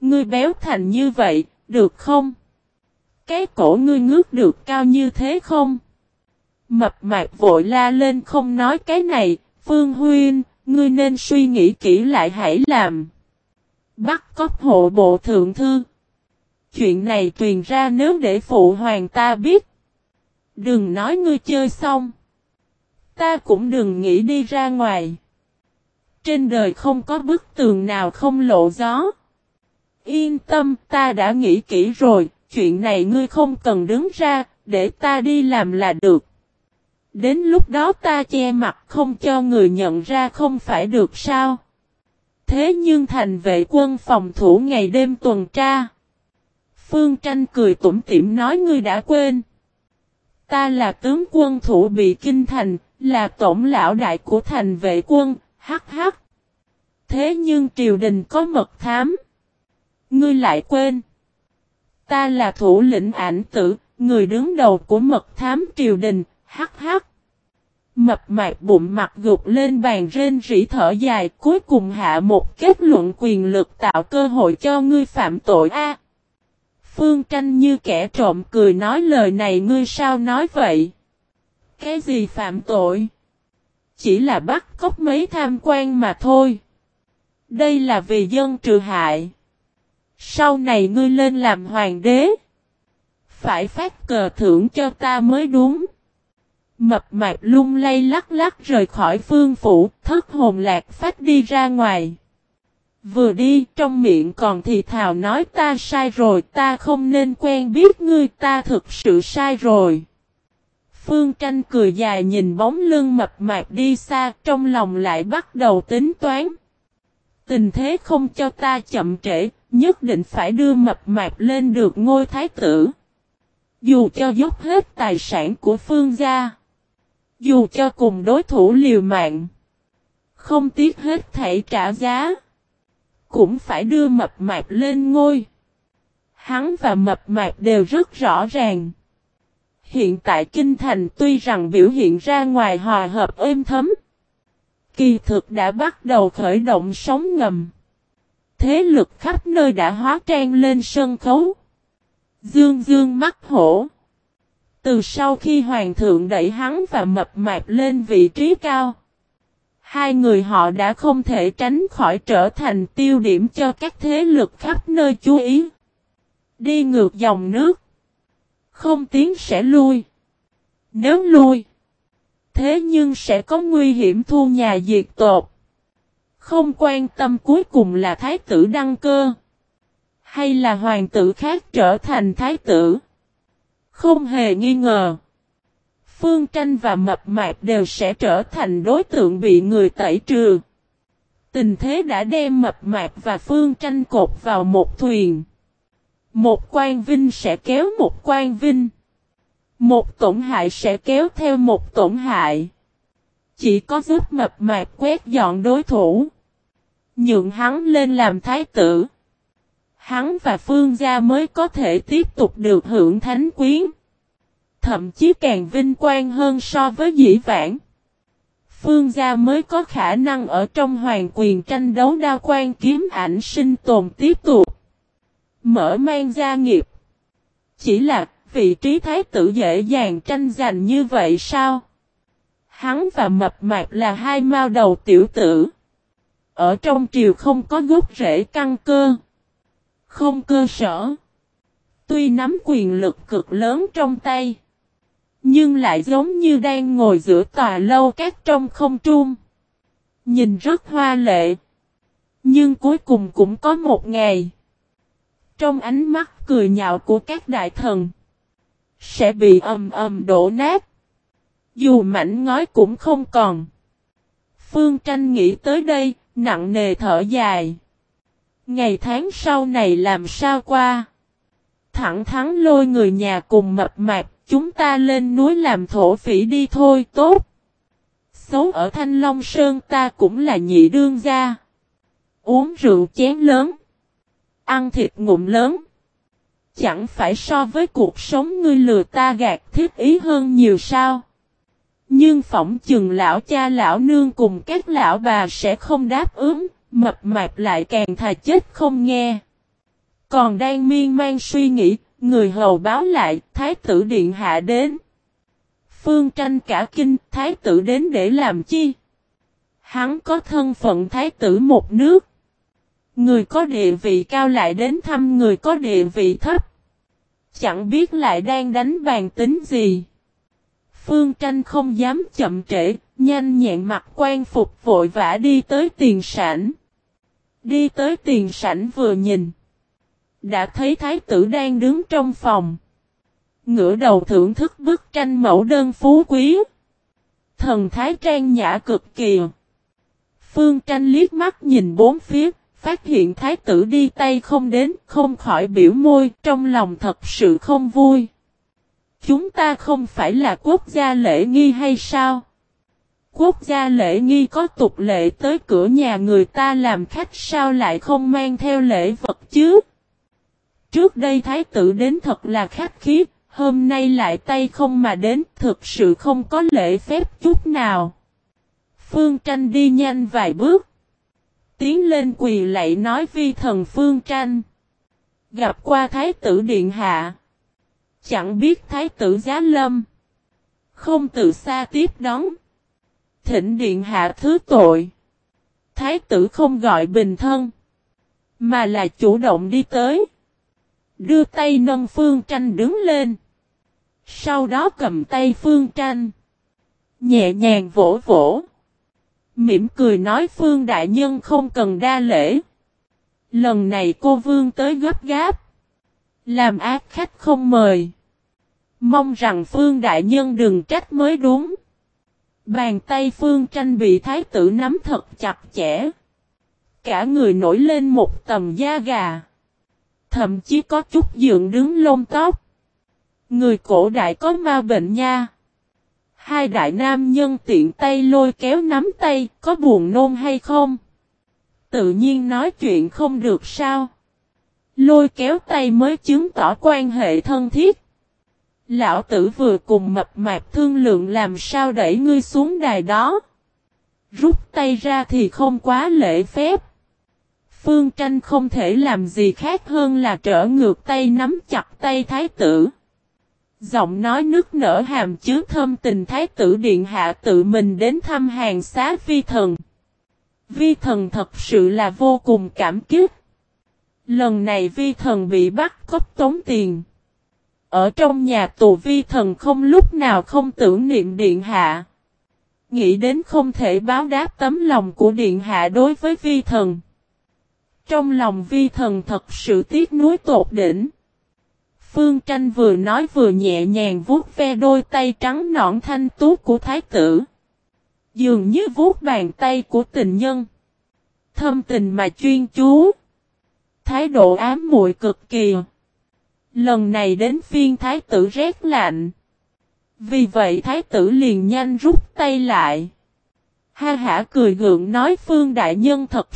ngươi béo thành như vậy, được không? Cái cổ ngươi ngước được cao như thế không? Mập mạp vội la lên không nói cái này, Phương Huynh, ngươi nên suy nghĩ kỹ lại hãy làm. Bắt cóc hộ bộ thượng thư. Chuyện này truyền ra nếu để phụ hoàng ta biết. Đừng nói ngươi chơi xong. Ta cũng đừng nghĩ đi ra ngoài. Trên đời không có bức tường nào không lộ gió. Yên tâm, ta đã nghĩ kỹ rồi, chuyện này ngươi không cần đứng ra, để ta đi làm là được. Đến lúc đó ta che mặt không cho người nhận ra không phải được sao? Thế nhưng thành vệ quân phòng thủ ngày đêm tuần tra. Phương Tranh cười tủm tỉm nói ngươi đã quên. Ta là tướng quân thủ bị kinh thành, là tổng lão đại của thành vệ quân, hắc hắc. Thế nhưng triều đình có mật thám. Ngươi lại quên. Ta là thủ lĩnh Ảnh Tử, người đứng đầu của mật thám triều đình, hắc hắc. Mập mạp bụng mặt gục lên bàn rên rỉ thở dài, cuối cùng hạ một kết luận quyền lực tạo cơ hội cho ngươi phạm tội a. Phương Tranh như kẻ trộm cười nói lời này ngươi sao nói vậy? Cái gì phạm tội? Chỉ là bắt cóc mấy tham quan mà thôi. Đây là vì dân trừ hại. Sau này ngươi lên làm hoàng đế. Phải phát cờ thưởng cho ta mới đúng. Mập mạp lung lay lắc lắc rời khỏi phương phủ, thất hồn lạc phách đi ra ngoài. Vừa đi trong miệng còn thì thào nói ta sai rồi, ta không nên quen biết ngươi, ta thực sự sai rồi. Phương Tranh cười dài nhìn bóng lưng mập mạp đi xa, trong lòng lại bắt đầu tính toán. Tình thế không cho ta chậm trễ, nhất định phải đưa mập mạp lên được ngôi thái tử. Dù cho dốc hết tài sản của Phương gia. Dù cho cùng đối thủ liều mạng. Không tiếc hết thảy trả giá. Cũng phải đưa mập mạp lên ngôi. Hắn và mập mạp đều rất rõ ràng. Hiện tại kinh thành tuy rằng biểu hiện ra ngoài hòa hợp êm thấm. Kỳ thực đã bắt đầu khởi động sóng ngầm. Thế lực khắp nơi đã hóa trang lên sân khấu. Dương dương mắt hổ. Từ sau khi hoàng thượng đẩy hắn và mập mạp lên vị trí cao. Hai người họ đã không thể tránh khỏi trở thành tiêu điểm cho các thế lực khắp nơi chú ý. Đi ngược dòng nước. Không tiến sẽ lui. Nếu lui. Thế nhưng sẽ có nguy hiểm thu nhà diệt tộc. Không quan tâm cuối cùng là thái tử đăng cơ. Hay là hoàng tử khác trở thành thái tử. Không hề nghi ngờ. Phương Tranh và mập mạp đều sẽ trở thành đối tượng bị người tẩy trừ. Tình thế đã đem mập mạp và Phương Tranh cột vào một thuyền. Một quan vinh sẽ kéo một quan vinh. Một tổn hại sẽ kéo theo một tổn hại. Chỉ có giúp mập mạp quét dọn đối thủ. Nhượng hắn lên làm thái tử. Hắn và Phương gia mới có thể tiếp tục được hưởng thánh quyến. Thậm chí càng vinh quang hơn so với dĩ vãng. Phương gia mới có khả năng ở trong hoàng quyền tranh đấu đao quan kiếm ảnh sinh tồn tiếp tục. Mở mang gia nghiệp. Chỉ là vị trí thái tử dễ dàng tranh giành như vậy sao? Hắn và mập mạp là hai mao đầu tiểu tử. Ở trong triều không có gốc rễ căn cơ. Không cơ sở. Tuy nắm quyền lực cực lớn trong tay. Nhưng lại giống như đang ngồi giữa tòa lâu cát trong không trung. Nhìn rất hoa lệ. Nhưng cuối cùng cũng có một ngày. Trong ánh mắt cười nhạo của các đại thần. Sẽ bị ầm ầm đổ nát. Dù mảnh ngói cũng không còn. Phương Tranh nghĩ tới đây, nặng nề thở dài. Ngày tháng sau này làm sao qua? Thẳng thắn lôi người nhà cùng mập mạp, chúng ta lên núi làm thổ phỉ đi thôi tốt. Xấu ở Thanh Long Sơn ta cũng là nhị đương gia. Uống rượu chén lớn. Ăn thịt ngụm lớn. Chẳng phải so với cuộc sống ngươi lừa ta gạt thiết ý hơn nhiều sao? Nhưng phỏng chừng lão cha lão nương cùng các lão bà sẽ không đáp ứng, mập mạp lại càng thà chết không nghe. Còn đang miên man suy nghĩ, người hầu báo lại, thái tử điện hạ đến. Phương Tranh cả kinh, thái tử đến để làm chi? Hắn có thân phận thái tử một nước. Người có địa vị cao lại đến thăm người có địa vị thấp. Chẳng biết lại đang đánh bàn tính gì. Phương Tranh không dám chậm trễ, nhanh nhẹn mặc quan phục vội vã đi tới tiền sảnh. Đi tới tiền sảnh vừa nhìn. Đã thấy thái tử đang đứng trong phòng. Ngửa đầu thưởng thức bức tranh mẫu đơn phú quý. Thần thái trang nhã cực kỳ. Phương Tranh liếc mắt nhìn bốn phía, phát hiện thái tử đi tay không đến, không khỏi biểu môi, trong lòng thật sự không vui. Chúng ta không phải là quốc gia lễ nghi hay sao? Quốc gia lễ nghi có tục lệ tới cửa nhà người ta làm khách sao lại không mang theo lễ vật chứ? Trước đây thái tử đến thật là khách khí, hôm nay lại tay không mà đến, thực sự không có lễ phép chút nào. Phương Tranh đi nhanh vài bước. Tiến lên quỳ lạy nói vi thần Phương Tranh. Gặp qua thái tử điện hạ. Chẳng biết thái tử giá lâm. Không từ xa tiếp đón. Thỉnh điện hạ thứ tội. Thái tử không gọi bình thân. Mà là chủ động đi tới. Đưa tay nâng Phương Tranh đứng lên. Sau đó cầm tay Phương Tranh. Nhẹ nhàng vỗ vỗ. Mỉm cười nói Phương đại nhân không cần đa lễ. Lần này cô Vương tới gấp gáp. Làm ác khách không mời. Mong rằng Phương đại nhân đừng trách mới đúng. Bàn tay Phương Tranh bị thái tử nắm thật chặt chẽ. Cả người nổi lên một tầm da gà. Thậm chí có chút dựng đứng lông tóc. Người cổ đại có ma bệnh nha. Hai đại nam nhân tiện tay lôi kéo nắm tay, có buồn nôn hay không? Tự nhiên nói chuyện không được sao? Lôi kéo tay mới chứng tỏ quan hệ thân thiết. Lão tử vừa cùng mập mạp thương lượng làm sao đẩy ngươi xuống đài đó. Rút tay ra thì không quá lễ phép. Phương Tranh không thể làm gì khác hơn là trở ngược tay nắm chặt tay thái tử. Giọng nói nức nở hàm chứa thâm tình thái tử điện hạ tự mình đến thăm hàng xá vi thần. Vi thần thật sự là vô cùng cảm kích. Lần này vi thần bị bắt cóc tống tiền. Ở trong nhà tù vi thần không lúc nào không tưởng niệm điện hạ. Nghĩ đến không thể báo đáp tấm lòng của điện hạ đối với vi thần. Trong lòng vi thần thật sự tiếc nuối tột đỉnh. Phương Tranh vừa nói vừa nhẹ nhàng vuốt ve đôi tay trắng nõn thanh tú của thái tử. Dường như vuốt bàn tay của tình nhân. Thâm tình mà chuyên chú. Thái độ ám muội cực kỳ. Lần này đến phiên thái tử rét lạnh. Vì vậy thái tử liền nhanh rút tay lại. Ha hả cười gượng nói Phương đại nhân thật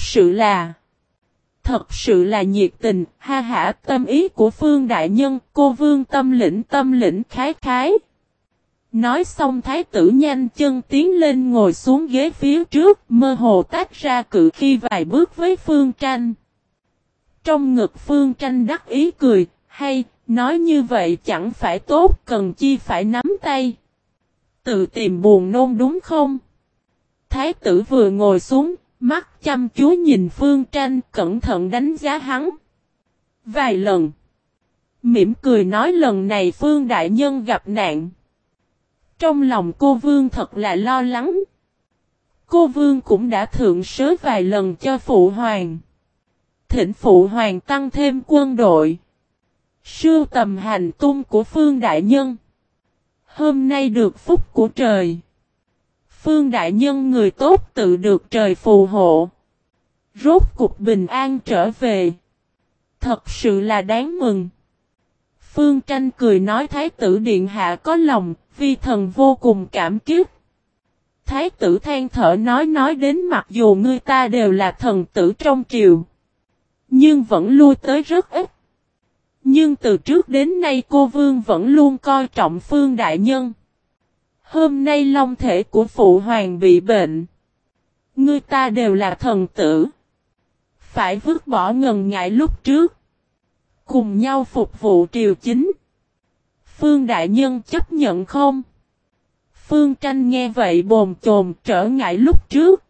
sự là nhiệt tình, ha hả tâm ý của Phương đại nhân, cô Vương tâm lĩnh khái khái. Nói xong thái tử nhanh chân tiến lên ngồi xuống ghế phía trước, mơ hồ tách ra cự khi vài bước với Phương Tranh. Trong ngực Phương Tranh đắc ý cười, hay, nói như vậy chẳng phải tốt, cần chi phải nắm tay. Tự tìm buồn nôn đúng không? Thái tử vừa ngồi xuống, mắt chăm chú nhìn Phương Tranh, cẩn thận đánh giá hắn. Vài lần. Mỉm cười nói lần này Phương đại nhân gặp nạn. Trong lòng cô Vương thật là lo lắng. Cô Vương cũng đã thượng sớ vài lần cho Phụ Hoàng. Thỉnh Phụ Hoàng tăng thêm quân đội. Sưu tầm hành tung của Phương đại nhân. Hôm nay được phúc của trời. Phương đại nhân người tốt tự được trời phù hộ. Rốt cục bình an trở về. Thật sự là đáng mừng. Phương Tranh cười nói thái tử điện hạ có lòng, vi thần vô cùng cảm kích. Thái tử than thở nói đến mặc dù người ta đều là thần tử trong triều. Nhưng vẫn lui tới rất ít. Nhưng từ trước đến nay cô Vương vẫn luôn coi trọng Phương đại nhân. Hôm nay long thể của Phụ Hoàng bị bệnh. Người ta đều là thần tử. Phải vứt bỏ ngần ngại lúc trước. cùng nhau phục vụ triều chính. Phương đại nhân chấp nhận không? Phương Tranh nghe vậy bồn chồn, trở ngại lúc trước.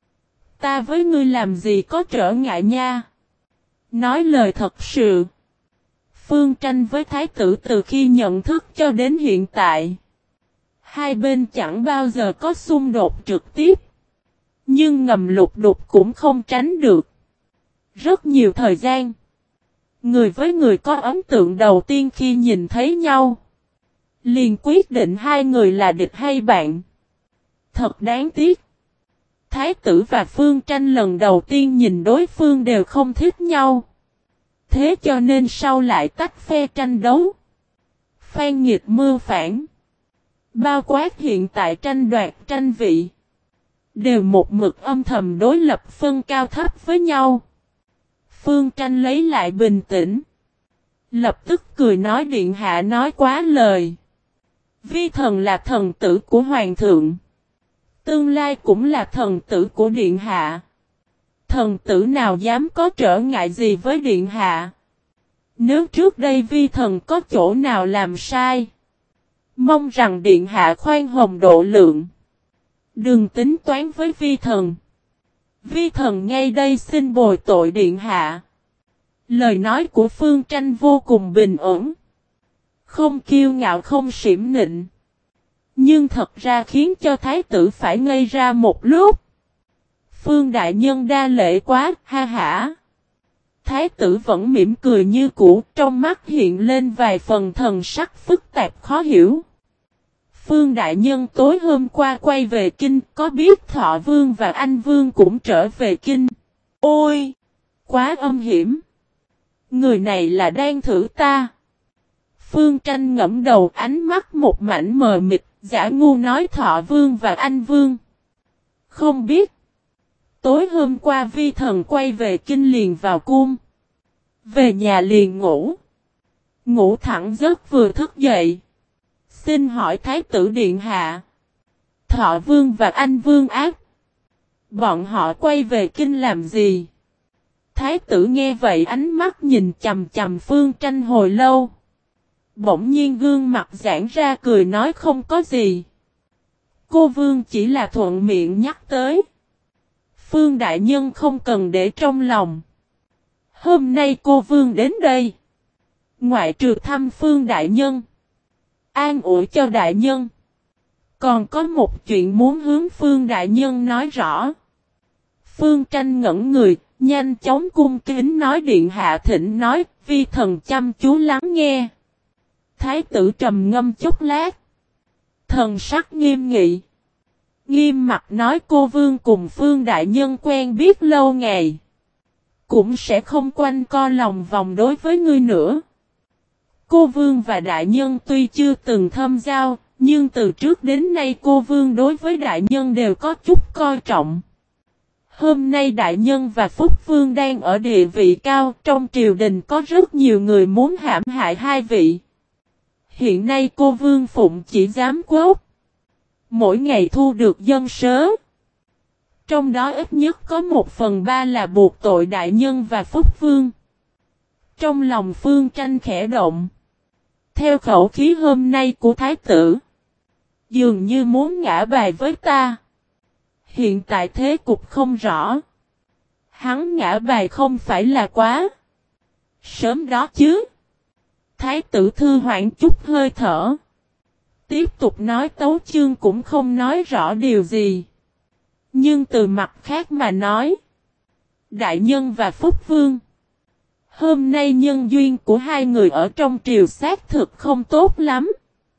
Ta với ngươi làm gì có trở ngại nha. Nói lời thật sự. Phương Tranh với thái tử từ khi nhận thức cho đến hiện tại. Hai bên chẳng bao giờ có xung đột trực tiếp. Nhưng ngầm lục đục cũng không tránh được. Rất nhiều thời gian. Người với người có ấn tượng đầu tiên khi nhìn thấy nhau. Liền quyết định hai người là địch hay bạn. Thật đáng tiếc. Thái tử và Phương Tranh lần đầu tiên nhìn đối phương đều không thích nhau. Thế cho nên sau lại tách phe tranh đấu. Phan nghiệt mưu phản. Bao quát hiện tại tranh đoạt tranh vị. Đều một mực âm thầm đối lập phân cao thấp với nhau. Phương Tranh lấy lại bình tĩnh. Lập tức cười nói điện hạ nói quá lời. Vi thần là thần tử của hoàng thượng. Tương lai cũng là thần tử của điện hạ. Thần tử nào dám có trở ngại gì với điện hạ. Nếu trước đây vi thần có chỗ nào làm sai. Mong rằng điện hạ khoan hồng độ lượng. Đừng tính toán với vi thần. Vi thần ngay đây xin bồi tội điện hạ. Lời nói của Phương Tranh vô cùng bình ổn. Không kiêu ngạo không xỉm nịnh. Nhưng thật ra khiến cho thái tử phải ngây ra một lúc. Phương đại nhân đa lễ quá, ha hả. Thái tử vẫn mỉm cười như cũ, trong mắt hiện lên vài phần thần sắc phức tạp khó hiểu. Phương đại nhân tối hôm qua quay về kinh, có biết Thọ Vương và Anh Vương cũng trở về kinh. Ôi! Quá âm hiểm! Người này là đang thử ta. Phương Tranh ngẫm đầu, ánh mắt một mảnh mờ mịt, giả ngu nói Thọ Vương và Anh Vương. Không biết. Tối hôm qua vi thần quay về kinh liền vào cung. Về nhà liền ngủ. Ngủ thẳng giấc vừa thức dậy. Xin hỏi Thái tử Điện Hạ. Thọ Vương và Anh Vương ác. Bọn họ quay về kinh làm gì? Thái tử nghe vậy ánh mắt nhìn chầm chầm Phương Tranh hồi lâu. Bỗng nhiên gương mặt giãn ra cười nói không có gì. Cô Vương chỉ là thuận miệng nhắc tới. Phương đại nhân không cần để trong lòng. Hôm nay cô Vương đến đây. Ngoại trừ thăm Phương đại nhân. An ủi cho đại nhân. Còn có một chuyện muốn hướng Phương đại nhân nói rõ. Phương Tranh ngẩn người, nhanh chóng cung kính nói điện hạ thỉnh nói, vi thần chăm chú lắng nghe. Thái tử trầm ngâm chốc lát. Thần sắc nghiêm nghị. Nghiêm mặt nói cô Vương cùng Phương đại nhân quen biết lâu ngày. Cũng sẽ không quanh co lòng vòng đối với ngươi nữa. Cô Vương và đại nhân tuy chưa từng thâm giao, nhưng từ trước đến nay cô Vương đối với đại nhân đều có chút coi trọng. Hôm nay đại nhân và Phúc Vương đang ở địa vị cao, trong triều đình có rất nhiều người muốn hãm hại hai vị. Hiện nay cô Vương phụng chỉ giám quốc. Mỗi ngày thu được dân sớ. Trong đó ít nhất có 1/3 là buộc tội đại nhân và Phúc Vương. Trong lòng Phương Tranh khẽ động. Theo khẩu khí hôm nay của Thái tử. Dường như muốn ngã bài với ta. Hiện tại thế cục không rõ. Hắn ngã bài không phải là quá sớm đó chứ. Thái tử thư hoãn chút hơi thở. Tiếp tục nói tấu chương cũng không nói rõ điều gì. Nhưng từ mặt khác mà nói. Đại nhân và Phúc Vương. Hôm nay nhân duyên của hai người ở trong triều xác thực không tốt lắm.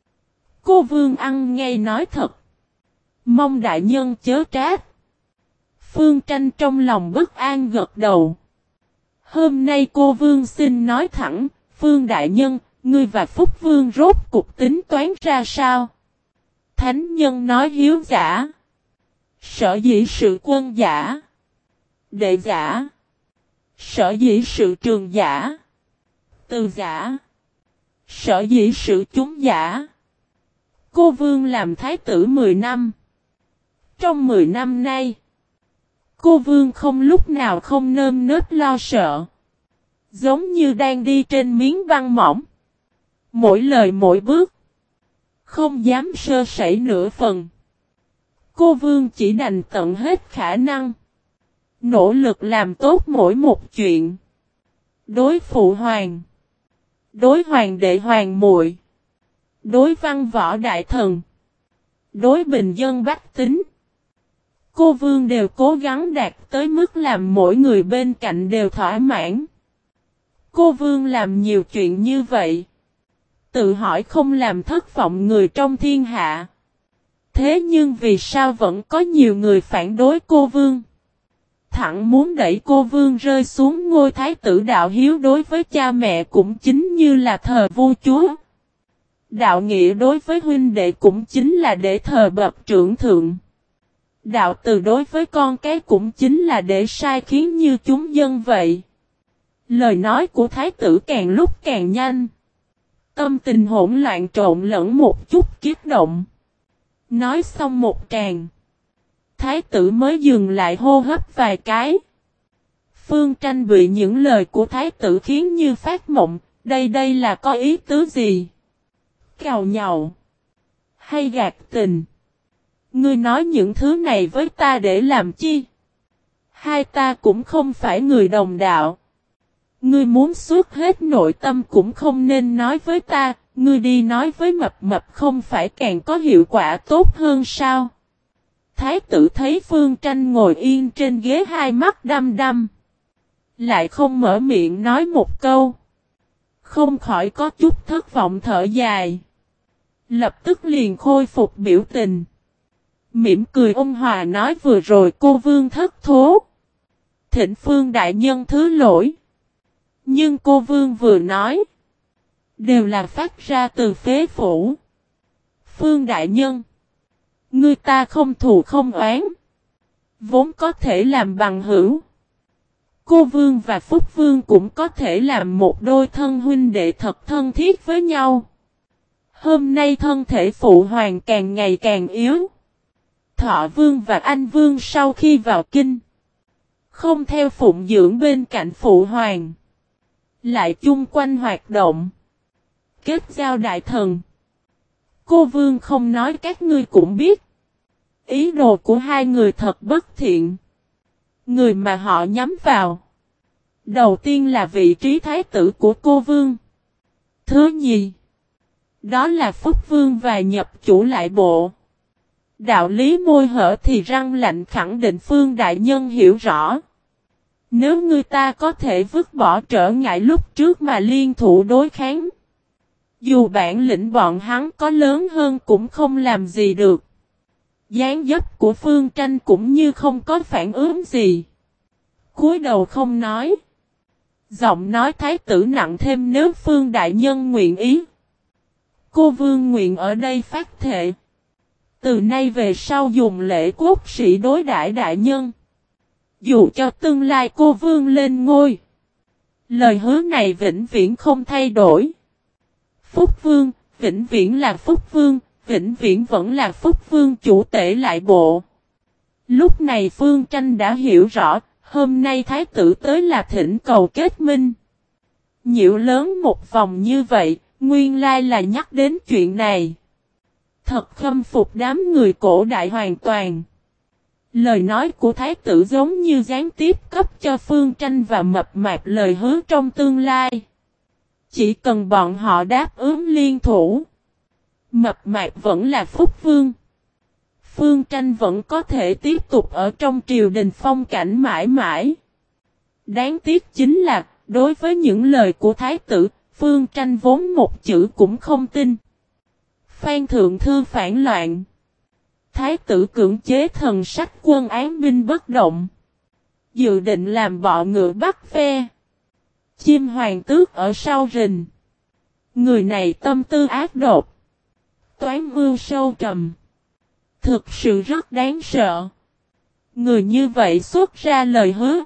Cô Vương ăn ngay nói thật. Mong đại nhân chớ trách. Phương Tranh trong lòng bất an gật đầu. Hôm nay cô Vương xin nói thẳng, Phương đại nhân, ngươi và Phúc Vương rốt cuộc tính toán ra sao? Thánh nhân nói hiếu giả. Sở dĩ sự quân giả. Đệ giả. Sở dĩ sự trường giả. Từ giả. Sở dĩ sự chúng giả. Cô Vương làm thái tử 10 năm. Trong 10 năm nay, cô Vương không lúc nào không nơm nớp lo sợ. Giống như đang đi trên miếng băng mỏng. Mỗi lời mỗi bước. Không dám sơ sẩy nửa phần. Cô Vương chỉ đành tận hết khả năng. Nỗ lực làm tốt mỗi một chuyện. Đối phụ hoàng. Đối hoàng đệ hoàng muội. Đối văn võ đại thần. Đối bình dân bách tính. Cô Vương đều cố gắng đạt tới mức làm mỗi người bên cạnh đều thỏa mãn. Cô Vương làm nhiều chuyện như vậy. Tự hỏi không làm thất vọng người trong thiên hạ. Thế nhưng vì sao vẫn có nhiều người phản đối cô Vương? Thẳng muốn đẩy cô Vương rơi xuống ngôi thái tử đạo hiếu đối với cha mẹ cũng chính như là thờ vua chúa. Đạo nghĩa đối với huynh đệ cũng chính là để thờ bậc trưởng thượng. Đạo từ đối với con cái cũng chính là để sai khiến như chúng dân vậy. Lời nói của thái tử càng lúc càng nhanh. Tâm tình hỗn loạn trộn lẫn một chút kiếp động. Nói xong một tràng. Thái tử mới dừng lại hô hấp vài cái. Phương Tranh bị những lời của thái tử khiến như phát mộng. Đây là có ý tứ gì? Cào nhàu. Hay gạt tình? Ngươi nói những thứ này với ta để làm chi? Hai ta cũng không phải người đồng đạo. Ngươi muốn suốt hết nội tâm cũng không nên nói với ta, ngươi đi nói với Mập Mập không phải càng có hiệu quả tốt hơn sao? Thái tử thấy Phương Tranh ngồi yên trên ghế hai mắt đăm đăm. Lại không mở miệng nói một câu. Không khỏi có chút thất vọng thở dài. Lập tức liền khôi phục biểu tình. Mỉm cười ôn hòa nói vừa rồi cô Vương thất thố. Thịnh Phương đại nhân thứ lỗi. Nhưng cô Vương vừa nói. Đều là phát ra từ phế phủ. Phương đại nhân. Người ta không thù không oán. Vốn có thể làm bằng hữu. Cô Vương và Phúc Vương cũng có thể làm một đôi thân huynh đệ thật thân thiết với nhau. Hôm nay thân thể phụ hoàng càng ngày càng yếu. Thọ Vương và Anh Vương sau khi vào kinh. Không theo phụng dưỡng bên cạnh phụ hoàng. Lại chung quanh hoạt động. Kết giao đại thần. Cô Vương không nói các ngươi cũng biết. Ý đồ của hai người thật bất thiện. Người mà họ nhắm vào. Đầu tiên là vị trí thái tử của cô Vương. Thứ nhì. Đó là Phúc Vương và nhập chủ lại bộ. Đạo lý môi hở thì răng lạnh khẳng định Phương đại nhân hiểu rõ. Nếu người ta có thể vứt bỏ trở ngại lúc trước mà liên thủ đối kháng. Dù bản lĩnh bọn hắn có lớn hơn cũng không làm gì được. Dáng dấp của Phương Tranh cũng như không có phản ứng gì. Cúi đầu không nói. Giọng nói thái tử nặng thêm nếu Phương đại nhân nguyện ý. Cô Vương nguyện ở đây phát thệ. Từ nay về sau dùng lễ quốc sĩ đối đãi đại nhân. Dù cho tương lai cô Vương lên ngôi. Lời hứa này vĩnh viễn không thay đổi. Phúc Vương, vĩnh viễn là Phúc Vương, vĩnh viễn vẫn là Phúc Vương chủ tể lại bộ. Lúc này Phương Tranh đã hiểu rõ, hôm nay thái tử tới là thỉnh cầu kết minh. Nhiễu lớn một vòng như vậy, nguyên lai là nhắc đến chuyện này. Thật khâm phục đám người cổ đại hoàn toàn. Lời nói của thái tử giống như gián tiếp cấp cho Phương Tranh và Mập Mạp lời hứa trong tương lai. Chỉ cần bọn họ đáp ứng liên thủ. Mập Mạp vẫn là Phúc Vương. Phương Tranh vẫn có thể tiếp tục ở trong triều đình phong cảnh mãi mãi. Đáng tiếc chính là, đối với những lời của thái tử, Phương Tranh vốn một chữ cũng không tin. Phan Thượng Thư phản loạn. Thái tử cưỡng chế thần sách quân án binh bất động. Dự định làm bọ ngựa bắt ve. Chim hoàng tước ở sau rình. Người này tâm tư ác độc. Toán mưu sâu trầm. Thực sự rất đáng sợ. Người như vậy xuất ra lời hứa.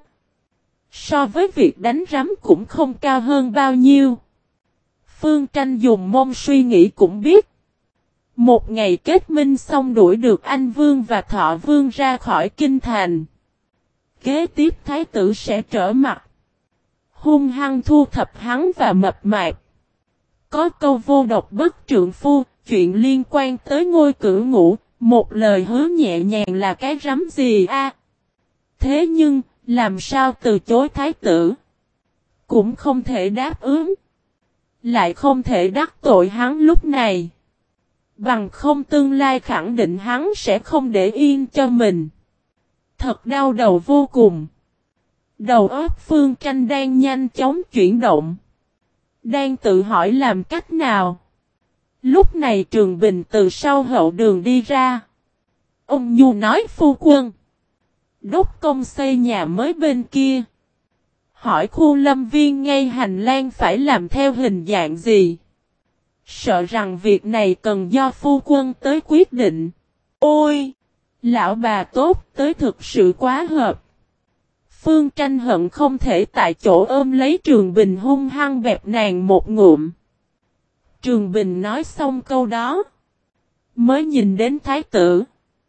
So với việc đánh rắm cũng không cao hơn bao nhiêu. Phương Tranh dùng môn suy nghĩ cũng biết. Một ngày kết minh xong đuổi được Anh Vương và Thọ Vương ra khỏi kinh thành. Kế tiếp thái tử sẽ trở mặt. hung hăng thu thập hắn và mập mạp. Có câu vô độc bất trượng phu, chuyện liên quan tới ngôi cửu ngũ, một lời hứa nhẹ nhàng là cái rắm gì a? Thế nhưng, làm sao từ chối thái tử? Cũng không thể đáp ứng. Lại không thể đắc tội hắn lúc này. Bằng không tương lai khẳng định hắn sẽ không để yên cho mình. Thật đau đầu vô cùng. Đầu óc Phương Tranh đang nhanh chóng chuyển động. Đang tự hỏi làm cách nào. Lúc này Trường Bình từ sau hậu đường đi ra. Ông Nhu nói phu quân. Đốc công xây nhà mới bên kia. Hỏi khu lâm viên ngay hành lang phải làm theo hình dạng gì. Sợ rằng việc này cần do phu quân tới quyết định. Ôi! Lão bà tốt tới thực sự quá hợp. Phương Tranh hận không thể tại chỗ ôm lấy Trường Bình hung hăng bẹp nàng một ngụm. Trường Bình nói xong câu đó. Mới nhìn đến thái tử.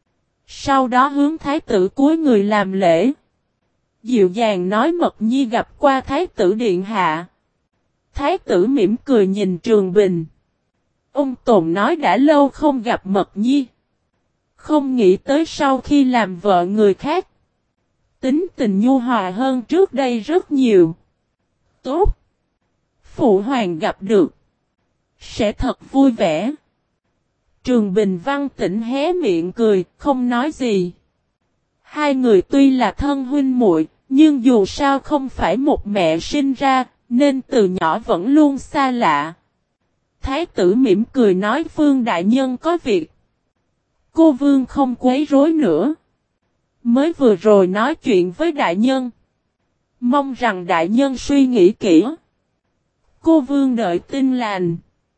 Sau đó hướng thái tử cúi người làm lễ. Dịu dàng nói Mật Nhi gặp qua thái tử điện hạ. Thái tử mỉm cười nhìn Trường Bình. Ông Tồn nói đã lâu không gặp Mật Nhi. Không nghĩ tới sau khi làm vợ người khác. Tính tình nhu hòa hơn trước đây rất nhiều. Tốt. Phụ hoàng gặp được. Sẽ thật vui vẻ. Trường Bình Văn Tĩnh hé miệng cười, không nói gì. Hai người tuy là thân huynh muội, nhưng dù sao không phải một mẹ sinh ra, nên từ nhỏ vẫn luôn xa lạ. Thái tử mỉm cười nói Phương đại nhân có việc. Cô Vương không quấy rối nữa. Mới vừa rồi nói chuyện với đại nhân. Mong rằng đại nhân suy nghĩ kỹ. Cô Vương đợi tin lành.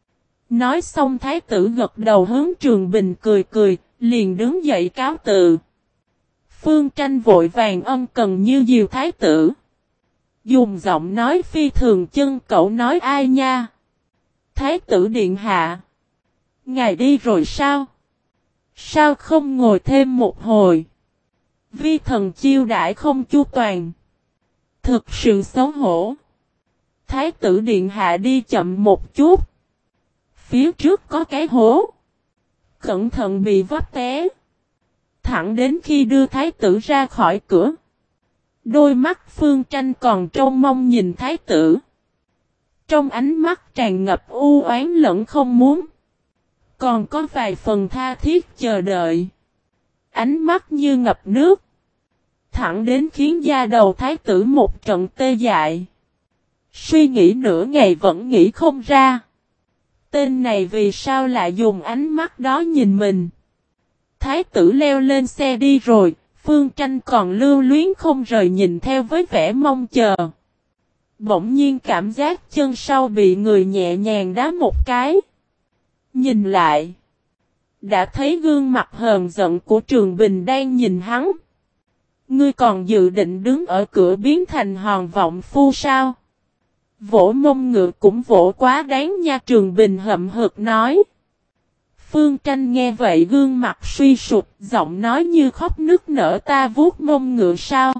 Nói xong thái tử gật đầu hướng Trường Bình cười cười, liền đứng dậy cáo từ. Phương Tranh vội vàng ân cần như diều thái tử. Dùng giọng nói phi thường chân cậu nói ai nha. Thái tử điện hạ. Ngài đi rồi sao? Sao không ngồi thêm một hồi? Vi thần chiêu đãi không chu toàn. Thực sự xấu hổ. Thái tử điện hạ đi chậm một chút. Phía trước có cái hố. Cẩn thận bị vấp té. Thẳng đến khi đưa thái tử ra khỏi cửa. Đôi mắt Phương Tranh còn trông mong nhìn thái tử. Trong ánh mắt tràn ngập u oán lẫn không muốn. Còn có vài phần tha thiết chờ đợi. Ánh mắt như ngập nước. Thẳng đến khiến da đầu thái tử một trận tê dại. Suy nghĩ nửa ngày vẫn nghĩ không ra. Tên này vì sao lại dùng ánh mắt đó nhìn mình. Thái tử leo lên xe đi rồi. Phương Tranh còn lưu luyến không rời nhìn theo với vẻ mong chờ. Bỗng nhiên cảm giác chân sau bị người nhẹ nhàng đá một cái. Nhìn lại. Đã thấy gương mặt hờn giận của Trường Bình đang nhìn hắn. Ngươi còn dự định đứng ở cửa biến thành hòn vọng phu sao? Vỗ mông ngựa cũng vỗ quá đáng nha, Trường Bình hậm hực nói. Phương Tranh nghe vậy gương mặt suy sụp, giọng nói như khóc nức nở, ta vuốt mông ngựa sao?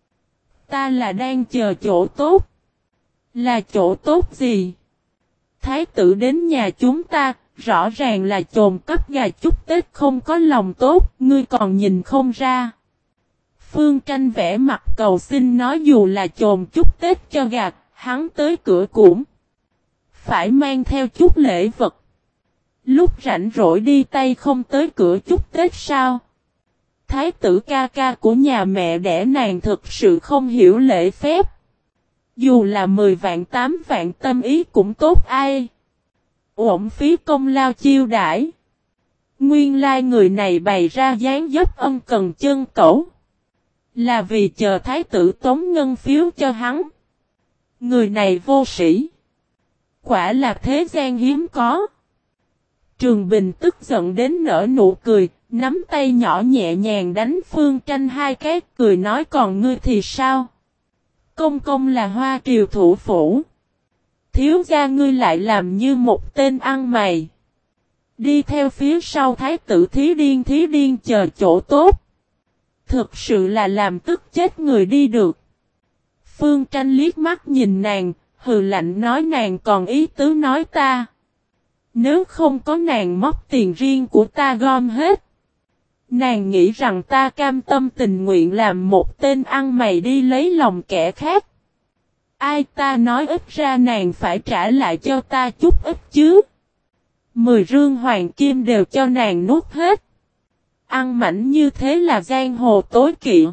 Ta là đang chờ chỗ tốt. Là chỗ tốt gì? Thái tử đến nhà chúng ta, rõ ràng là chồn cấp gà chúc Tết không có lòng tốt, ngươi còn nhìn không ra. Phương Tranh vẽ mặt cầu xin nói dù là chồn chúc Tết cho gà, hắn tới cửa cũng phải mang theo chút lễ vật. Lúc rảnh rỗi đi tay không tới cửa chúc Tết sao? Thái tử ca ca của nhà mẹ đẻ nàng thực sự không hiểu lễ phép. Dù là 10 vạn 8 vạn tâm ý cũng tốt ai. Uổng phí công lao chiêu đãi. Nguyên lai người này bày ra dáng dấp ân cần chân cẩu. Là vì chờ thái tử tống ngân phiếu cho hắn. Người này vô sĩ. Quả là thế gian hiếm có. Trường Bình tức giận đến nở nụ cười, nắm tay nhỏ nhẹ nhàng đánh Phương Tranh hai cái, cười nói còn ngươi thì sao? Công công là Hoa Triều thủ phủ. Thiếu gia ngươi lại làm như một tên ăn mày. Đi theo phía sau thái tử thí điên chờ chỗ tốt. Thực sự là làm tức chết người đi được. Phương Tranh liếc mắt nhìn nàng, hừ lạnh nói nàng còn ý tứ nói ta. Nếu không có nàng móc tiền riêng của ta gom hết. Nàng nghĩ rằng ta cam tâm tình nguyện làm một tên ăn mày đi lấy lòng kẻ khác. Ai ta nói ít ra nàng phải trả lại cho ta chút ít chứ. 10 rương hoàng kim đều cho nàng nuốt hết. Ăn mảnh như thế là giang hồ tối kỵ.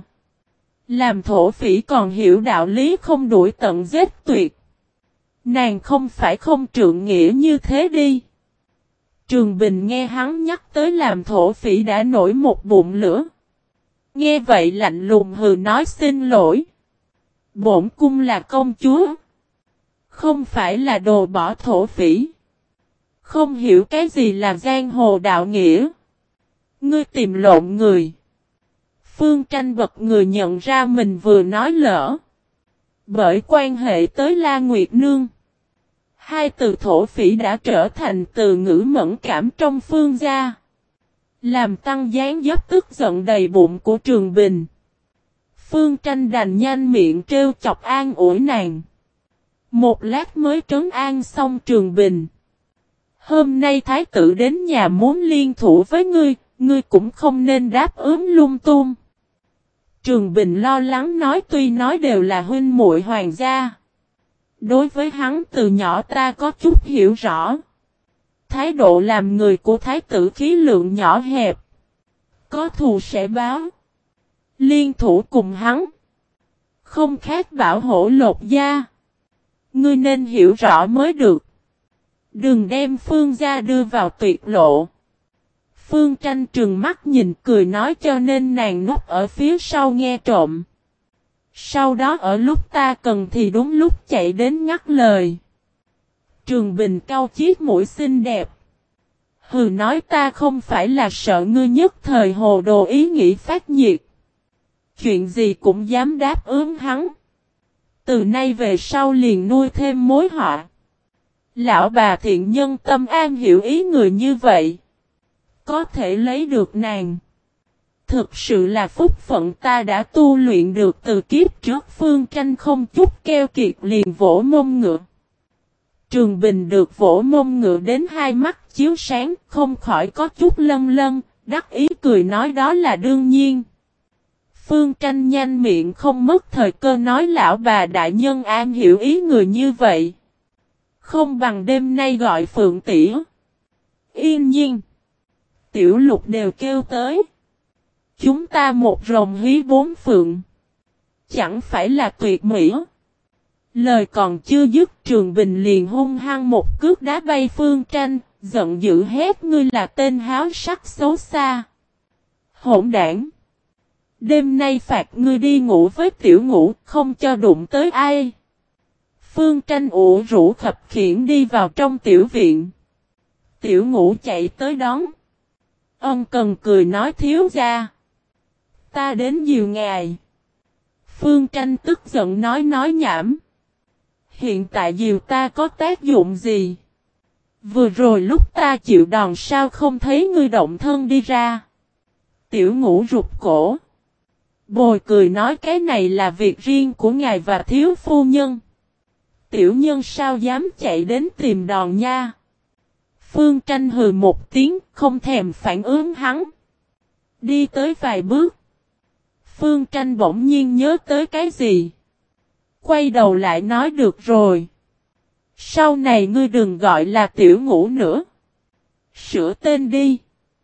Làm thổ phỉ còn hiểu đạo lý không đuổi tận giết tuyệt. Nàng không phải không trượng nghĩa như thế đi. Trường Bình nghe hắn nhắc tới làm thổ phỉ đã nổi một bụng lửa. Nghe vậy lạnh lùng hừ nói xin lỗi. Bổn cung là công chúa. Không phải là đồ bỏ thổ phỉ. Không hiểu cái gì là giang hồ đạo nghĩa. Ngươi tìm lộn người. Phương Tranh bật người nhận ra mình vừa nói lỡ. Bởi quan hệ tới La Nguyệt Nương. Hai từ thổ phỉ đã trở thành từ ngữ mẫn cảm trong phương gia. Làm tăng gián dấp tức giận đầy bụng của Trường Bình. Phương Tranh đành nhanh miệng trêu chọc an ủi nàng. Một lát mới trấn an xong Trường Bình. Hôm nay thái tử đến nhà muốn liên thủ với ngươi, ngươi cũng không nên đáp ứng lung tung. Trường Bình lo lắng nói tuy nói đều là huynh muội hoàng gia. Đối với hắn từ nhỏ ta có chút hiểu rõ. Thái độ làm người của thái tử khí lượng nhỏ hẹp. Có thù sẽ báo. Liên thủ cùng hắn. Không khác bảo hổ lột da. Ngươi nên hiểu rõ mới được. Đừng đem Phương gia đưa vào tuyệt lộ. Phương Tranh trừng mắt nhìn cười nói cho nên nàng núp ở phía sau nghe trộm. Sau đó ở lúc ta cần thì đúng lúc chạy đến ngắt lời. Trường Bình cau chiếc mũi xinh đẹp. Hừ nói ta không phải là sợ ngươi nhất thời hồ đồ ý nghĩ phát nhiệt. Chuyện gì cũng dám đáp ứng hắn. Từ nay về sau liền nuôi thêm mối họa. Lão bà thiện nhân tâm an hiểu ý người như vậy. Có thể lấy được nàng. Thực sự là phúc phận ta đã tu luyện được từ kiếp trước. Phương Tranh không chút keo kiệt liền vỗ mông ngựa. Trường Bình được vỗ mông ngựa đến hai mắt chiếu sáng không khỏi có chút lân lân, đắc ý cười nói đó là đương nhiên. Phương Tranh nhanh miệng không mất thời cơ nói lão bà đại nhân an hiểu ý người như vậy. Không bằng đêm nay gọi Phượng tỷ. Yên nhiên. Tiểu Lục đều kêu tới. Chúng ta một rồng hí bốn phượng. Chẳng phải là tuyệt mỹ. Lời còn chưa dứt Trường Bình liền hung hăng một cước đá bay Phương Tranh, giận dữ hét ngươi là tên háo sắc xấu xa. Hỗn đảng. Đêm nay phạt ngươi đi ngủ với Tiểu Ngũ, không cho đụng tới ai. Phương Tranh ủ rũ khập khiễng đi vào trong tiểu viện. Tiểu Ngũ chạy tới đón. Ân Cần cười nói thiếu gia. Ta đến dìu ngài. Phương Tranh tức giận nói nhảm. Hiện tại dìu ta có tác dụng gì? Vừa rồi lúc ta chịu đòn sao không thấy ngươi động thân đi ra. Tiểu Ngũ rụt cổ. Bồi cười nói cái này là việc riêng của ngài và thiếu phu nhân. Tiểu nhân sao dám chạy đến tìm đòn nha. Phương Tranh hừ một tiếng không thèm phản ứng hắn. Đi tới vài bước. Phương Tranh bỗng nhiên nhớ tới cái gì. Quay đầu lại nói được rồi. Sau này ngươi đừng gọi là Tiểu Ngũ nữa. Sửa tên đi.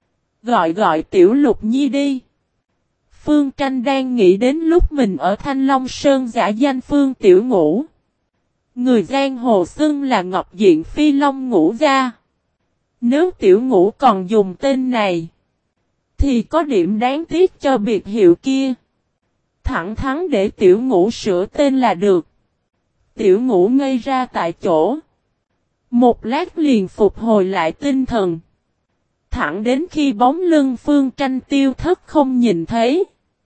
Gọi Tiểu Lục Nhi đi. Phương Tranh đang nghĩ đến lúc mình ở Thanh Long Sơn giả danh Phương Tiểu Ngũ. Người giang hồ xưng là Ngọc Diện Phi Long Ngũ gia. Nếu Tiểu Ngũ còn dùng tên này, thì có điểm đáng tiếc cho biệt hiệu kia. Thẳng thắn để Tiểu Ngũ sửa tên là được. Tiểu Ngũ ngây ra tại chỗ. Một lát liền phục hồi lại tinh thần. Thẳng đến khi bóng lưng Phương Tranh tiêu thất không nhìn thấy.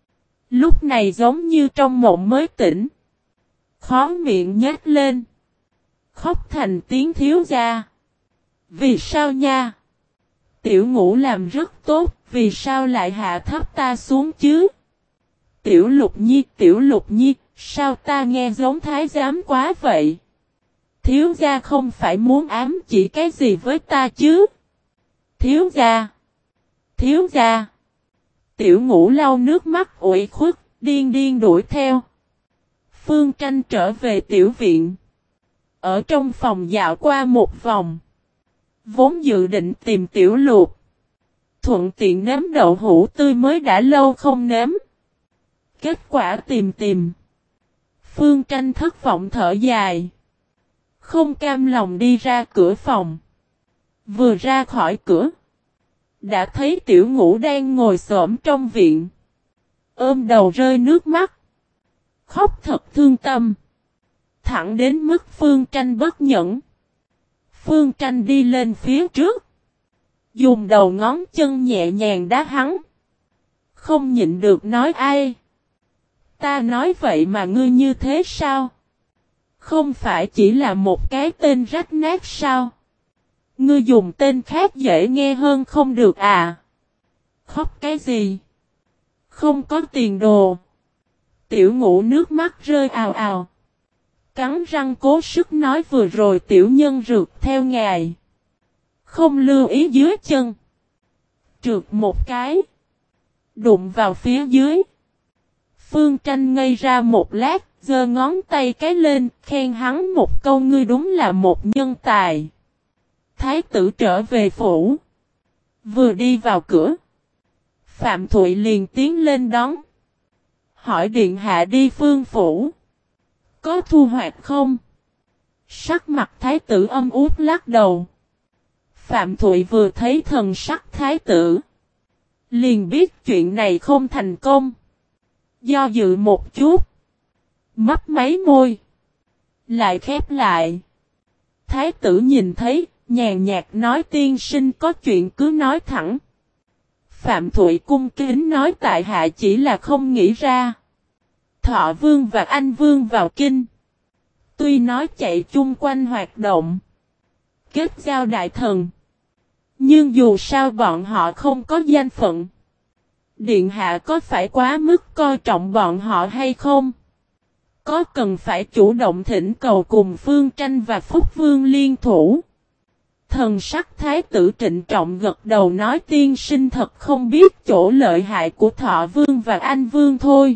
Lúc này giống như trong mộng mới tỉnh. Khó miệng nhếch lên. Khóc thành tiếng thiếu gia. Vì sao nha? Tiểu Ngũ làm rất tốt. Vì sao lại hạ thấp ta xuống chứ? Tiểu Lục Nhi, sao ta nghe giống thái giám quá vậy? Thiếu gia không phải muốn ám chỉ cái gì với ta chứ? Thiếu gia! Thiếu gia! Tiểu Ngũ lau nước mắt ủy khuất, điên điên đuổi theo. Phương Tranh trở về tiểu viện. Ở trong phòng dạo qua một vòng. Vốn dự định tìm Tiểu Lục. Thuận tiện nếm đậu hũ tươi mới đã lâu không nếm. Kết quả tìm. Phương Tranh thất vọng thở dài. Không cam lòng đi ra cửa phòng. Vừa ra khỏi cửa. Đã thấy Tiểu Ngũ đang ngồi xổm trong viện. Ôm đầu rơi nước mắt. Khóc thật thương tâm. Thẳng đến mức Phương Tranh bất nhẫn. Phương Tranh đi lên phía trước. Dùng đầu ngón chân nhẹ nhàng đá hắn. Không nhịn được nói ai. Ta nói vậy mà ngươi như thế sao? Không phải chỉ là một cái tên rách nát sao? Ngươi dùng tên khác dễ nghe hơn không được à? Khóc cái gì? Không có tiền đồ. Tiểu Ngũ nước mắt rơi ào ào. Cắn răng cố sức nói vừa rồi tiểu nhân rượt theo ngài. Không lưu ý dưới chân. Trượt một cái. Đụng vào phía dưới. Phương Tranh ngây ra một lát, giơ ngón tay cái lên, khen hắn một câu ngươi đúng là một nhân tài. Thái tử trở về phủ. Vừa đi vào cửa. Phạm Thụy liền tiến lên đón. Hỏi điện hạ đi Phương phủ. Có thu hoạch không? Sắc mặt thái tử âm út lắc đầu. Phạm Thụy vừa thấy thần sắc thái tử. Liền biết chuyện này không thành công. Do dự một chút. Mấp máy môi. Lại khép lại. Thái tử nhìn thấy, nhàn nhạt nói tiên sinh có chuyện cứ nói thẳng. Phạm Thụy cung kính nói tại hạ chỉ là không nghĩ ra. Thọ Vương và Anh Vương vào kinh. Tuy nói chạy chung quanh hoạt động. Kết giao đại thần. Nhưng dù sao bọn họ không có danh phận. Điện hạ có phải quá mức coi trọng bọn họ hay không? Có cần phải chủ động thỉnh cầu cùng Phương Tranh và Phúc Vương liên thủ? Thần sắc thái tử trịnh trọng gật đầu nói tiên sinh thật không biết chỗ lợi hại của Thọ Vương và Anh Vương thôi.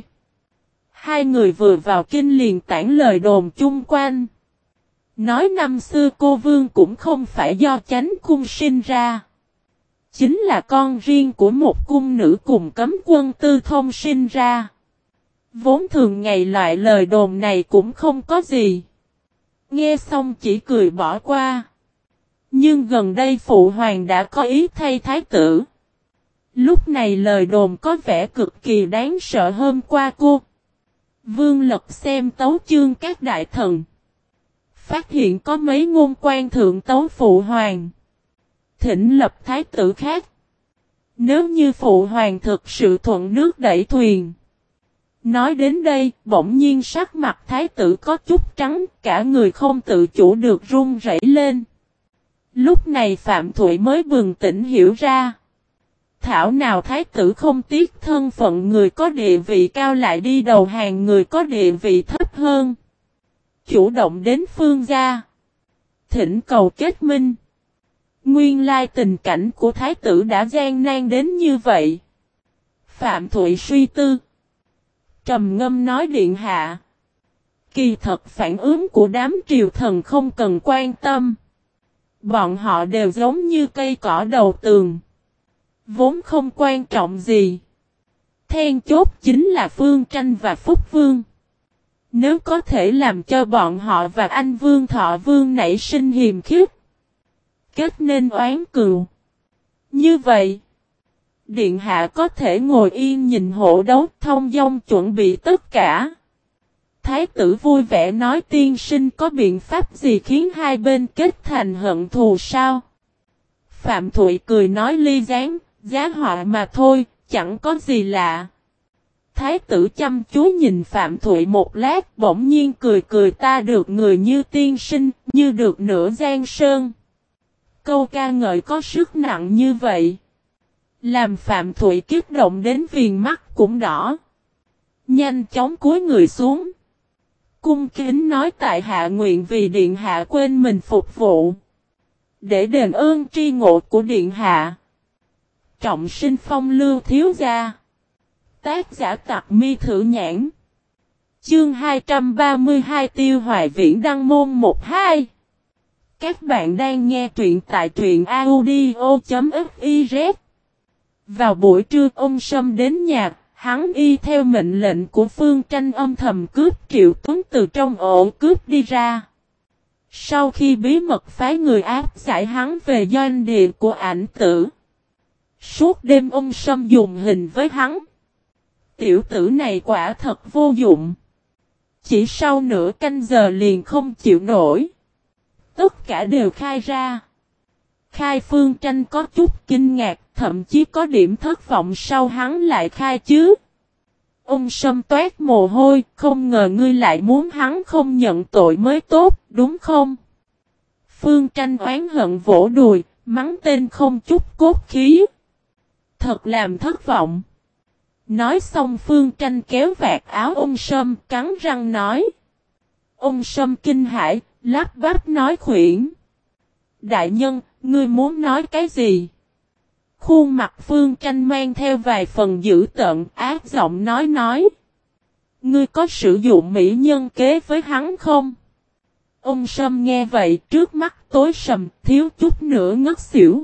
Hai người vừa vào kinh liền tản lời đồn chung quanh. Nói năm xưa cô Vương cũng không phải do chánh cung sinh ra. Chính là con riêng của một cung nữ cùng cấm quân Tư Thông sinh ra. Vốn thường ngày loại lời đồn này cũng không có gì. Nghe xong chỉ cười bỏ qua. Nhưng gần đây phụ hoàng đã có ý thay thái tử. Lúc này lời đồn có vẻ cực kỳ đáng sợ hơn qua cô. Vương Lật xem tấu chương các đại thần. Phát hiện có mấy ngôn quan thượng tấu phụ hoàng. Thỉnh lập thái tử khác. Nếu như phụ hoàng thực sự thuận nước đẩy thuyền. Nói đến đây, bỗng nhiên sắc mặt thái tử có chút trắng, cả người không tự chủ được run rẩy lên. Lúc này Phạm Thụy mới bừng tỉnh hiểu ra. Thảo nào thái tử không tiếc thân phận người có địa vị cao lại đi đầu hàng người có địa vị thấp hơn. Chủ động đến Phương gia. Thỉnh cầu kết minh. Nguyên lai tình cảnh của thái tử đã gian nan đến như vậy. Phạm Thụy suy tư. Trầm ngâm nói điện hạ. Kỳ thật phản ứng của đám triều thần không cần quan tâm. Bọn họ đều giống như cây cỏ đầu tường. Vốn không quan trọng gì. Then chốt chính là Phương Tranh và Phúc Vương. Nếu có thể làm cho bọn họ và Anh Vương Thọ Vương nảy sinh hiềm khích. Kết nên oán cừu. Như vậy. Điện hạ có thể ngồi yên nhìn hộ đấu thông dong chuẩn bị tất cả. Thái tử vui vẻ nói tiên sinh có biện pháp gì khiến hai bên kết thành hận thù sao? Phạm Thụy cười nói ly gián, giá họa mà thôi, chẳng có gì lạ. Thái tử chăm chú nhìn Phạm Thụy một lát bỗng nhiên cười cười ta được người như tiên sinh, như được nửa giang sơn. Câu ca ngợi có sức nặng như vậy. Làm Phạm Thụy kích động đến viền mắt cũng đỏ. Nhanh chóng cúi người xuống. cung kính nói tại hạ nguyện vì điện hạ quên mình phục vụ. Để đền ơn tri ngộ của điện hạ. Trọng sinh phong lưu thiếu gia. Tác giả Tặc Mi Thử Nhãn. Chương 232 Tiêu Hoài Viễn đăng môn 1-2. Các bạn đang nghe truyện tại truyện audio.fiz. Vào buổi trưa ông Sâm đến nhà, hắn y theo mệnh lệnh của Phương Tranh âm thầm cướp Triệu Tuấn từ trong ổ cướp đi ra. Sau khi bí mật phái người áp giải hắn về doanh địa của Ảnh Tử. Suốt đêm ông Sâm dùng hình với hắn. Tiểu tử này quả thật vô dụng. Chỉ sau nửa canh giờ liền không chịu nổi. Tất cả đều khai ra. Khai Phương Tranh có chút kinh ngạc, thậm chí có điểm thất vọng sau hắn lại khai chứ. Ông Sâm toát mồ hôi, không ngờ ngươi lại muốn hắn không nhận tội mới tốt, đúng không? Phương Tranh oán hận vỗ đùi, mắng tên không chút cốt khí. Thật làm thất vọng. Nói xong Phương Tranh kéo vạt áo ông Sâm, cắn răng nói. Ông Sâm kinh hãi, lắp bắp nói khuyển. Đại nhân, ngươi muốn nói cái gì? Khuôn mặt Phương Tranh mang theo vài phần dữ tợn, ác giọng nói. Ngươi có sử dụng mỹ nhân kế với hắn không? Ông Sâm nghe vậy trước mắt tối sầm, thiếu chút nữa ngất xỉu.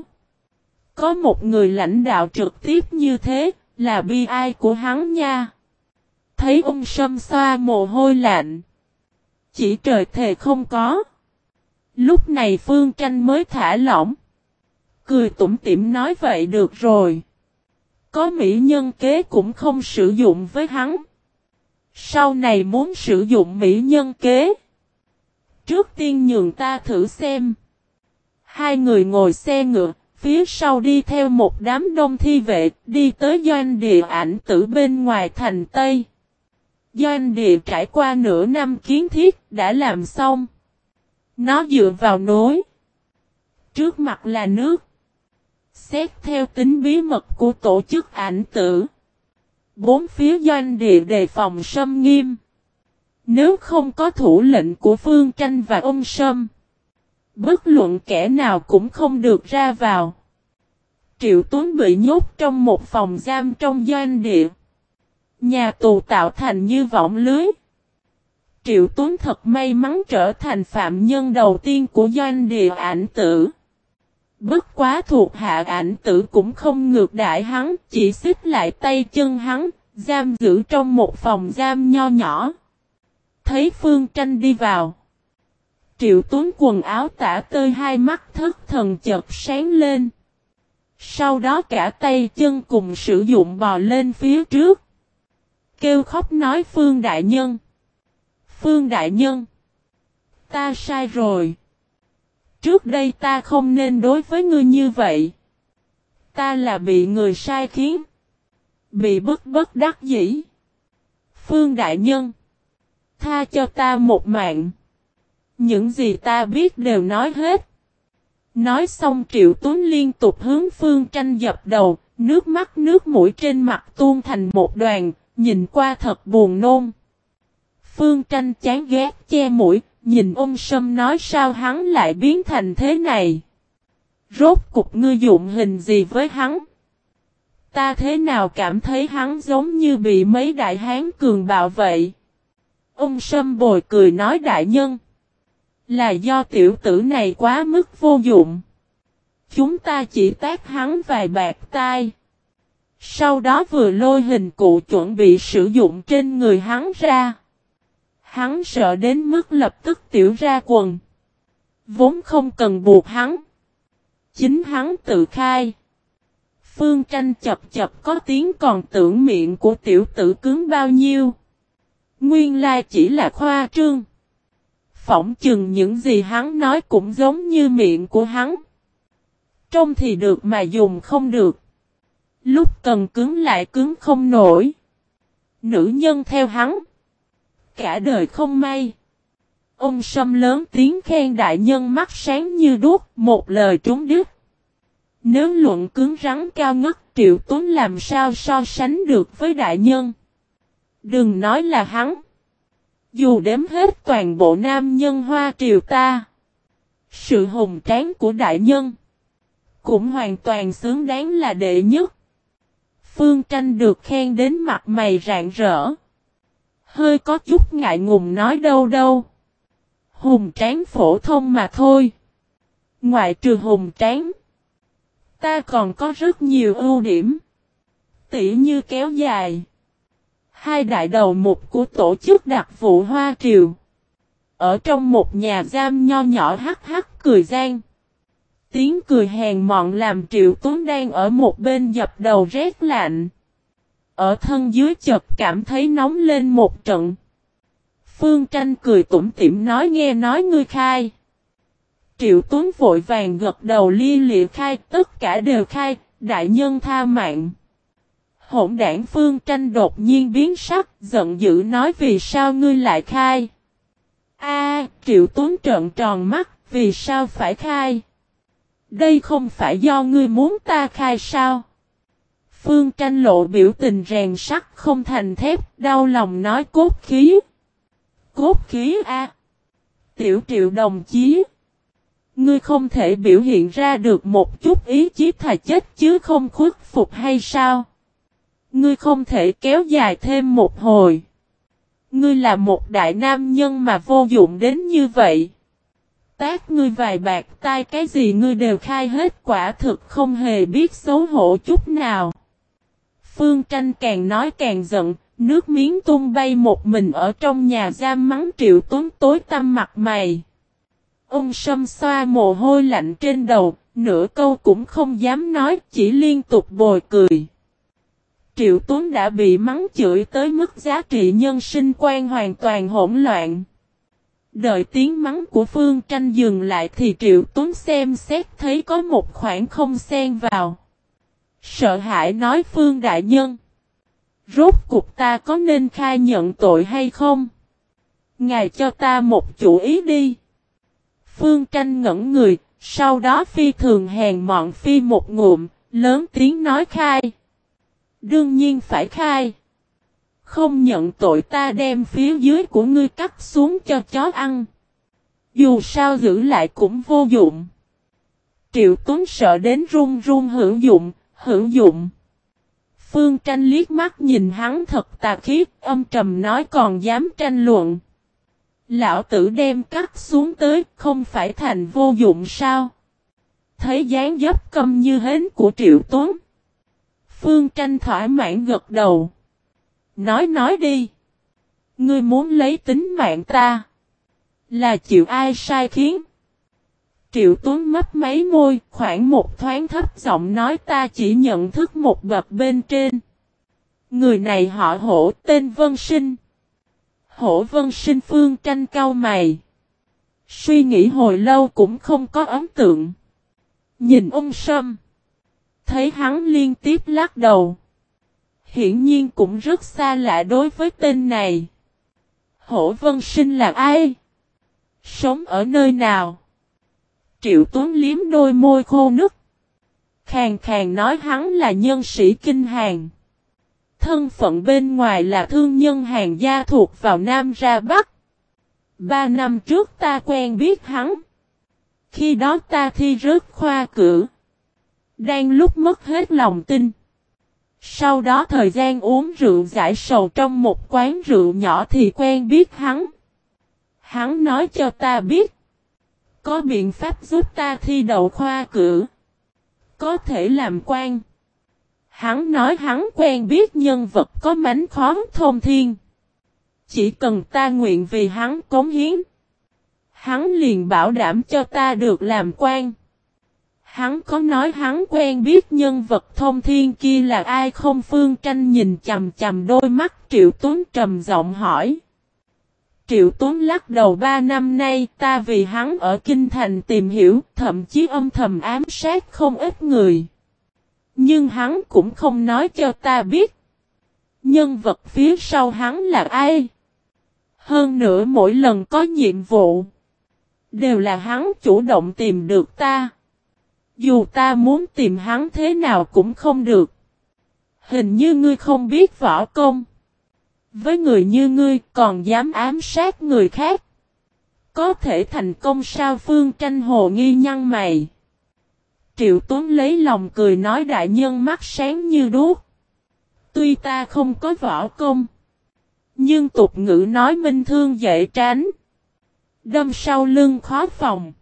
Có một người lãnh đạo trực tiếp như thế, là bi ai của hắn nha. Thấy ông Sâm xoa mồ hôi lạnh. Chỉ trời thề không có. Lúc này Phương Tranh mới thả lỏng. Cười tủm tỉm nói vậy được rồi. Có mỹ nhân kế cũng không sử dụng với hắn. Sau này muốn sử dụng mỹ nhân kế. Trước tiên nhường ta thử xem. Hai người ngồi xe ngựa, phía sau đi theo một đám đông thi vệ, đi tới doanh địa Ảnh Tử bên ngoài thành Tây. Doanh địa trải qua nửa năm kiến thiết, đã làm xong. Nó dựa vào núi. Trước mặt là nước. Xét theo tính bí mật của tổ chức Ảnh Tử. Bốn phía doanh địa đề phòng Sâm nghiêm. Nếu không có thủ lệnh của Phương Tranh và ông Sâm, bất luận kẻ nào cũng không được ra vào. Triệu Tuấn bị nhốt trong một phòng giam trong doanh địa. Nhà tù tạo thành như võng lưới. Triệu Tuấn thật may mắn trở thành phạm nhân đầu tiên của doanh địa Ảnh Tử. Bất quá thuộc hạ Ảnh Tử cũng không ngược đãi hắn, chỉ xích lại tay chân hắn, giam giữ trong một phòng giam nho nhỏ. Thấy Phương Tranh đi vào. Triệu Tuấn quần áo tả tơi, hai mắt thất thần chợt sáng lên. Sau đó cả tay chân cùng sử dụng bò lên phía trước. Kêu khóc nói Phương Đại Nhân. Phương Đại Nhân. Ta sai rồi. Trước đây ta không nên đối với ngươi như vậy. Ta là bị người sai khiến. Bị bất đắc dĩ. Phương Đại Nhân. Tha cho ta một mạng. Những gì ta biết đều nói hết. Nói xong Triệu Tuấn liên tục hướng Phương Tranh dập đầu, nước mắt nước mũi trên mặt tuôn thành một đoàn, nhìn qua thật buồn nôn. Phương Tranh chán ghét che mũi, nhìn ông Sâm nói sao hắn lại biến thành thế này. Rốt cục ngươi dụng hình gì với hắn? Ta thế nào cảm thấy hắn giống như bị mấy đại hán cường bạo vậy? Ông Sâm bồi cười nói đại nhân. Là do tiểu tử này quá mức vô dụng. Chúng ta chỉ tát hắn vài bạt tai. Sau đó vừa lôi hình cụ chuẩn bị sử dụng trên người hắn ra. Hắn sợ đến mức lập tức tiểu ra quần. Vốn không cần buộc hắn. Chính hắn tự khai. Phương Tranh chập có tiếng còn tưởng miệng của tiểu tử cứng bao nhiêu. Nguyên lai chỉ là khoa trương. Phỏng chừng những gì hắn nói cũng giống như miệng của hắn. Trông thì được mà dùng không được. Lúc cần cứng lại cứng không nổi. Nữ nhân theo hắn. Cả đời không may. Ông Sâm lớn tiếng khen đại nhân mắt sáng như đuốc, một lời trúng đích. Nếu luận cứng rắn cao ngất Triệu Tuấn làm sao so sánh được với đại nhân. Đừng nói là hắn. Dù đếm hết toàn bộ nam nhân Hoa Triều ta, sự hùng tráng của đại nhân cũng hoàn toàn xứng đáng là đệ nhất. Phương Tranh được khen đến mặt mày rạng rỡ. Hơi có chút ngại ngùng nói đâu đâu. Hùng tráng phổ thông mà thôi. Ngoại trừ hùng tráng, ta còn có rất nhiều ưu điểm. Tỉ như kéo dài. Hai đại đầu mục của tổ chức đặc vụ Hoa Triều. Ở trong một nhà giam nho nhỏ hắc hắc cười gian. Tiếng cười hèn mọn làm Triệu Tuấn đang ở một bên dập đầu rét lạnh. Ở thân dưới chợt cảm thấy nóng lên một trận. Phương Tranh cười tủm tỉm nói nghe nói ngươi khai. Triệu Tuấn vội vàng gật đầu lia lịa khai, tất cả đều khai, đại nhân tha mạng. Hỗn đảng Phương Tranh đột nhiên biến sắc, giận dữ nói vì sao ngươi lại khai. Triệu Tuấn trợn tròn mắt, vì sao phải khai? Đây không phải do ngươi muốn ta khai sao? Phương Tranh lộ biểu tình rèn sắt không thành thép, đau lòng nói cốt khí. Cốt khí Tiểu Triệu đồng chí. Ngươi không thể biểu hiện ra được một chút ý chí thà chết chứ không khuất phục hay sao? Ngươi không thể kéo dài thêm một hồi. Ngươi là một đại nam nhân mà vô dụng đến như vậy. Tát ngươi vài bạc tai cái gì ngươi đều khai hết, quả thực không hề biết xấu hổ chút nào. Phương Tranh càng nói càng giận, nước miếng tung bay một mình ở trong nhà giam mắng Triệu Tuấn tối tăm mặt mày. Ông Sâm xoa mồ hôi lạnh trên đầu, nửa câu cũng không dám nói, chỉ liên tục bồi cười. Triệu Tuấn đã bị mắng chửi tới mức giá trị nhân sinh quan hoàn toàn hỗn loạn. Đợi tiếng mắng của Phương Tranh dừng lại thì Triệu Tuấn xem xét thấy có một khoảng không xen vào. Sợ hãi nói Phương đại nhân. Rốt cuộc ta có nên khai nhận tội hay không? Ngài cho ta một chủ ý đi. Phương Tranh ngẩn người, sau đó phi thường hèn mọn phi một ngụm, lớn tiếng nói khai. Đương nhiên phải khai. Không nhận tội ta đem phía dưới của ngươi cắt xuống cho chó ăn. Dù sao giữ lại cũng vô dụng. Triệu Tuấn sợ đến run run hữu dụng, hữu dụng. Phương Tranh liếc mắt nhìn hắn thật tà khí, âm trầm nói còn dám tranh luận. Lão tử đem cắt xuống tới, không phải thành vô dụng sao? Thấy dáng dấp câm như hến của Triệu Tuấn. Phương Tranh thỏa mãn gật đầu. Nói đi. Ngươi muốn lấy tính mạng ta. Là chịu ai sai khiến? Triệu Tuấn mấp máy môi, khoảng một thoáng thấp giọng nói ta chỉ nhận thức một bậc bên trên. Người này họ Hổ, tên Vân Sinh. Hổ Vân Sinh. Phương Tranh cau mày. Suy nghĩ hồi lâu cũng không có ấn tượng. Nhìn ông Sâm. Thấy hắn liên tiếp lắc đầu. Hiển nhiên cũng rất xa lạ đối với tên này. Hổ Vân Sinh là ai? Sống ở nơi nào? Triệu Tuấn liếm đôi môi khô nứt. Khàn khàn nói hắn là nhân sĩ Kinh Hàn. Thân phận bên ngoài là thương nhân hàng gia thuộc vào Nam ra Bắc. 3 năm trước ta quen biết hắn. Khi đó ta thi rớt khoa cử. Đang lúc mất hết lòng tin. Sau đó thời gian uống rượu giải sầu trong một quán rượu nhỏ thì quen biết hắn. Hắn nói cho ta biết. Có biện pháp giúp ta thi đậu khoa cử. Có thể làm quan. Hắn nói hắn quen biết nhân vật có mánh khóe thông thiên. Chỉ cần ta nguyện vì hắn cống hiến. Hắn liền bảo đảm cho ta được làm quan. Hắn có nói hắn quen biết nhân vật thông thiên kia là ai không? Phương Tranh nhìn chằm chằm đôi mắt Triệu Tuấn trầm giọng hỏi. Triệu Tuấn lắc đầu 3 năm nay ta vì hắn ở Kinh Thành tìm hiểu, thậm chí âm thầm ám sát không ít người. Nhưng hắn cũng không nói cho ta biết. Nhân vật phía sau hắn là ai? Hơn nữa mỗi lần có nhiệm vụ. Đều là hắn chủ động tìm được ta. Dù ta muốn tìm hắn thế nào cũng không được. Hình như ngươi không biết võ công. Với người như ngươi còn dám ám sát người khác. Có thể thành công sao? Phương Tranh hồ nghi nhăn mày. Triệu Tuấn lấy lòng cười nói đại nhân mắt sáng như đuốc. Tuy ta không có võ công. Nhưng tục ngữ nói minh thương dễ tránh. Đâm sau lưng khó phòng.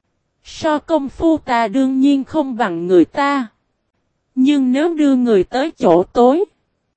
So công phu ta đương nhiên không bằng người ta. Nhưng nếu đưa người tới chỗ tối.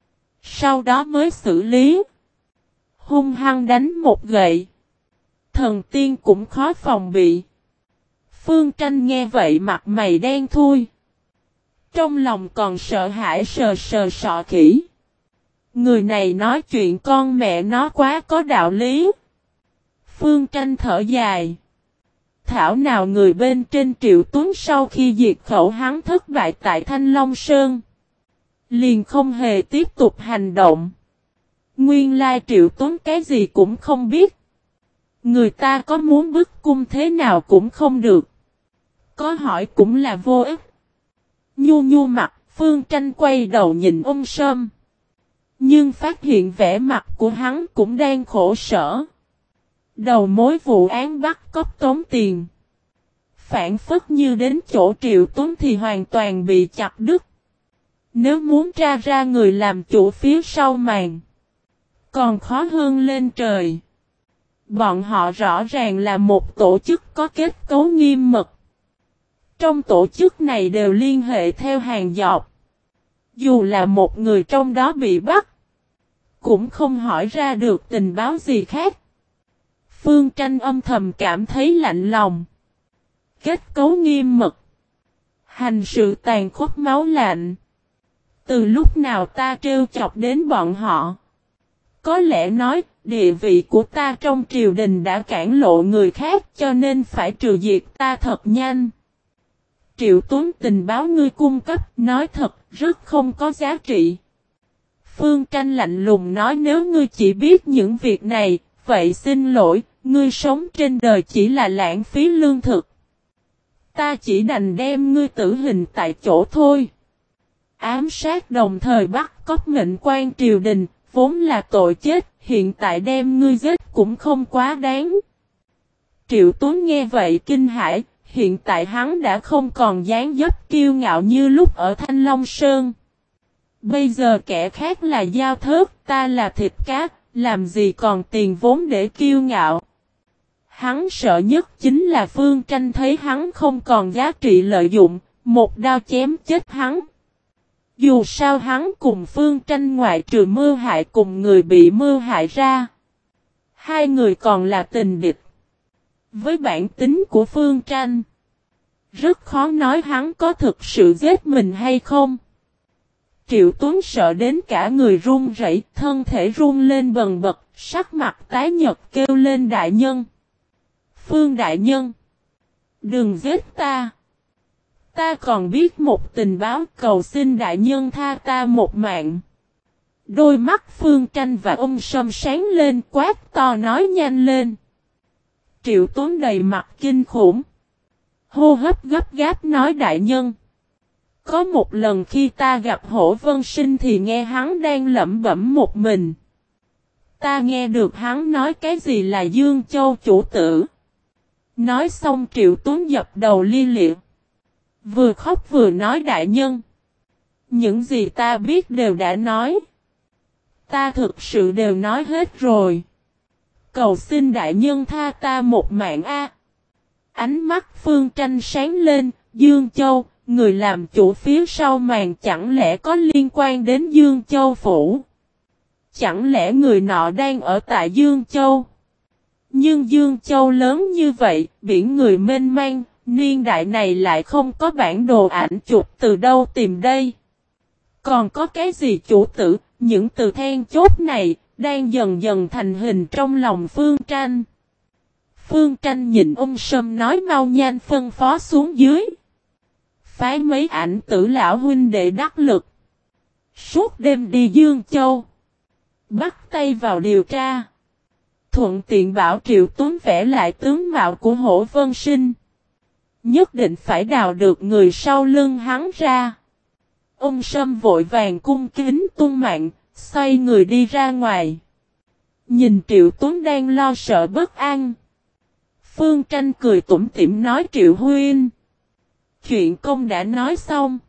Sau đó mới xử lý. Hung hăng đánh một gậy. Thần tiên cũng khó phòng bị. Phương Tranh nghe vậy mặt mày đen thui. Trong lòng còn sợ hãi sờ sờ sọ khỉ. Người này nói chuyện con mẹ nó quá có đạo lý. Phương Tranh thở dài. Thảo nào người bên trên Triệu Tuấn sau khi diệt khẩu hắn thất bại tại Thanh Long Sơn. Liền không hề tiếp tục hành động. Nguyên lai Triệu Tuấn cái gì cũng không biết. Người ta có muốn bức cung thế nào cũng không được. Có hỏi cũng là vô ích. Nhu nhu mặt, Phương Tranh quay đầu nhìn ông Sâm. Nhưng phát hiện vẻ mặt của hắn cũng đang khổ sở. Đầu mối vụ án bắt cóc tống tiền. Phản phất như đến chỗ Triệu Tuấn thì hoàn toàn bị chặt đứt. Nếu muốn tra ra người làm chủ phía sau màn. Còn khó hơn lên trời. Bọn họ rõ ràng là một tổ chức có kết cấu nghiêm mật. Trong tổ chức này đều liên hệ theo hàng dọc. Dù là một người trong đó bị bắt. Cũng không hỏi ra được tình báo gì khác. Phương Tranh âm thầm cảm thấy lạnh lòng. Kết cấu nghiêm mật. Hành sự tàn khốc máu lạnh. Từ lúc nào ta trêu chọc đến bọn họ. Có lẽ nói địa vị của ta trong triều đình đã cản lộ người khác cho nên phải trừ diệt ta thật nhanh. Triệu Tuấn tình báo ngươi cung cấp nói thật rất không có giá trị. Phương Tranh lạnh lùng nói nếu ngươi chỉ biết những việc này, vậy xin lỗi, ngươi sống trên đời chỉ là lãng phí lương thực. Ta chỉ đành đem ngươi tử hình tại chỗ thôi. Ám sát đồng thời bắt cóc mệnh quan triều đình, vốn là tội chết, hiện tại đem ngươi giết cũng không quá đáng. Triệu Tuấn nghe vậy kinh hãi, hiện tại hắn đã không còn dáng dấp kiêu ngạo như lúc ở Thanh Long Sơn. Bây giờ kẻ khác là dao thớt, ta là thịt cá, làm gì còn tiền vốn để kiêu ngạo. Hắn sợ nhất chính là Phương Tranh thấy hắn không còn giá trị lợi dụng, một đao chém chết hắn. Dù sao hắn cùng Phương Tranh ngoại trừ mưu hại cùng người bị mưu hại ra. Hai người còn là tình địch. Với bản tính của Phương Tranh, rất khó nói hắn có thực sự giết mình hay không. Triệu Tuấn sợ đến cả người run rẩy, thân thể run lên bần bật, sắc mặt tái nhợt kêu lên đại nhân. Phương đại nhân, đừng giết ta. Ta còn biết một tình báo, cầu xin đại nhân tha ta một mạng. Đôi mắt Phương Tranh và ông Sâm sáng lên quát to nói nhanh lên. Triệu Tuấn đầy mặt kinh khủng. Hô hấp gấp gáp nói đại nhân. Có một lần khi ta gặp Hổ Vân Sinh thì nghe hắn đang lẩm bẩm một mình. Ta nghe được hắn nói cái gì là Dương Châu chủ tử. Nói xong Triệu Tuấn dập đầu li liệt. Vừa khóc vừa nói đại nhân. Những gì ta biết đều đã nói. Ta thực sự đều nói hết rồi. Cầu xin đại nhân tha ta một mạng a. Ánh mắt Phương Tranh sáng lên, Dương Châu, người làm chủ phía sau màn chẳng lẽ có liên quan đến Dương Châu phủ? Chẳng lẽ người nọ đang ở tại Dương Châu? Nhưng Dương Châu lớn như vậy, biển người mênh mang, niên đại này lại không có bản đồ ảnh chụp từ đâu tìm đây? Còn có cái gì chủ tử, những từ then chốt này, đang dần dần thành hình trong lòng Phương Tranh. Phương Tranh nhìn ông Sâm nói mau nhanh phân phó xuống dưới. Phái mấy ảnh tử lão huynh đệ đắc lực. Suốt đêm đi Dương Châu. Bắt tay vào điều tra. Thuận tiện bảo Triệu Tuấn vẽ lại tướng mạo của Hổ Vân Sinh. Nhất định phải đào được người sau lưng hắn ra. Ông Sâm vội vàng cung kính tuân mạng, xoay người đi ra ngoài. Nhìn Triệu Tuấn đang lo sợ bất an. Phương Tranh cười tủm tỉm nói Triệu huynh. Chuyện công đã nói xong.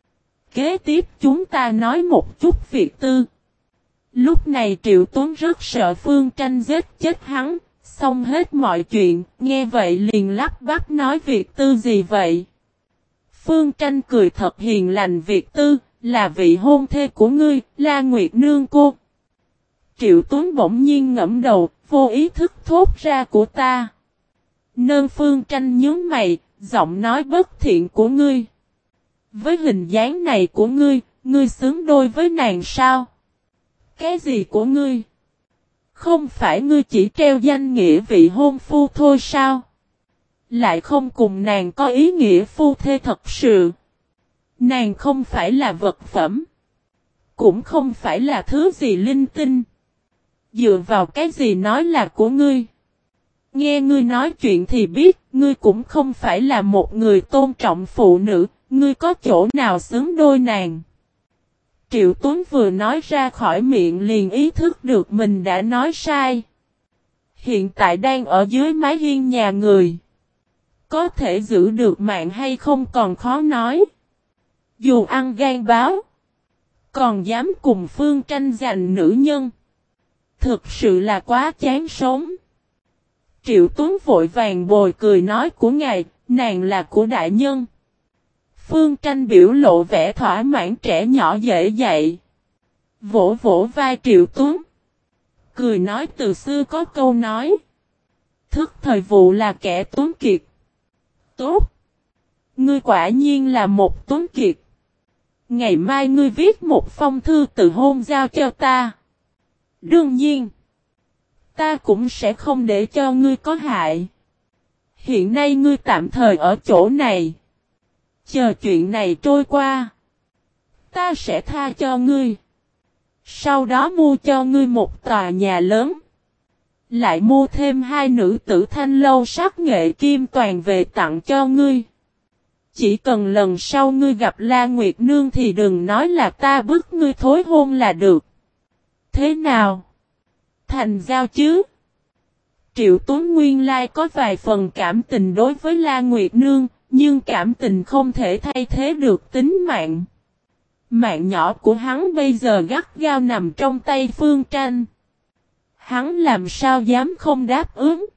Kế tiếp chúng ta nói một chút việc tư. Lúc này Triệu Tuấn rất sợ Phương Tranh giết chết hắn. Xong hết mọi chuyện, nghe vậy liền lắp bắp nói việc tư gì vậy? Phương Tranh cười thật hiền lành việc tư, là vị hôn thê của ngươi, La Nguyệt Nương cô. Triệu Tuấn bỗng nhiên ngẫm đầu, vô ý thức thốt ra của ta. Nơn Phương Tranh nhướng mày, giọng nói bất thiện của ngươi. Với hình dáng này của ngươi, ngươi xứng đôi với nàng sao? Cái gì của ngươi? Không phải ngươi chỉ treo danh nghĩa vị hôn phu thôi sao? Lại không cùng nàng có ý nghĩa phu thê thật sự. Nàng không phải là vật phẩm. Cũng không phải là thứ gì linh tinh. Dựa vào cái gì nói là của ngươi? Nghe ngươi nói chuyện thì biết, ngươi cũng không phải là một người tôn trọng phụ nữ, ngươi có chỗ nào xứng đôi nàng. Triệu Tuấn vừa nói ra khỏi miệng liền ý thức được mình đã nói sai. Hiện tại đang ở dưới mái hiên nhà người. Có thể giữ được mạng hay không còn khó nói. Dù ăn gan báo, còn dám cùng Phương Tranh giành nữ nhân. Thực sự là quá chán sống. Triệu Tuấn vội vàng bồi cười nói của ngài, nàng là của đại nhân. Phương Tranh biểu lộ vẻ thỏa mãn trẻ nhỏ dễ dạy. Vỗ vỗ vai Triệu Tuấn. Cười nói từ xưa có câu nói. Thức thời vụ là kẻ tuấn kiệt. Tốt. Ngươi quả nhiên là một tuấn kiệt. Ngày mai ngươi viết một phong thư từ hôn giao cho ta. Đương nhiên. Ta cũng sẽ không để cho ngươi có hại. Hiện nay ngươi tạm thời ở chỗ này. Chờ chuyện này trôi qua. Ta sẽ tha cho ngươi. Sau đó mua cho ngươi một tòa nhà lớn. Lại mua thêm 2 nữ tử thanh lâu sắc nghệ kim toàn về tặng cho ngươi. Chỉ cần lần sau ngươi gặp La Nguyệt Nương thì đừng nói là ta bức ngươi thối hôn là được. Thế nào? Thành giao chứ? Triệu Tuấn nguyên lai có vài phần cảm tình đối với La Nguyệt Nương, nhưng cảm tình không thể thay thế được tính mạng. Mạng nhỏ của hắn bây giờ gắt gao nằm trong tay Phương Tranh. Hắn làm sao dám không đáp ứng.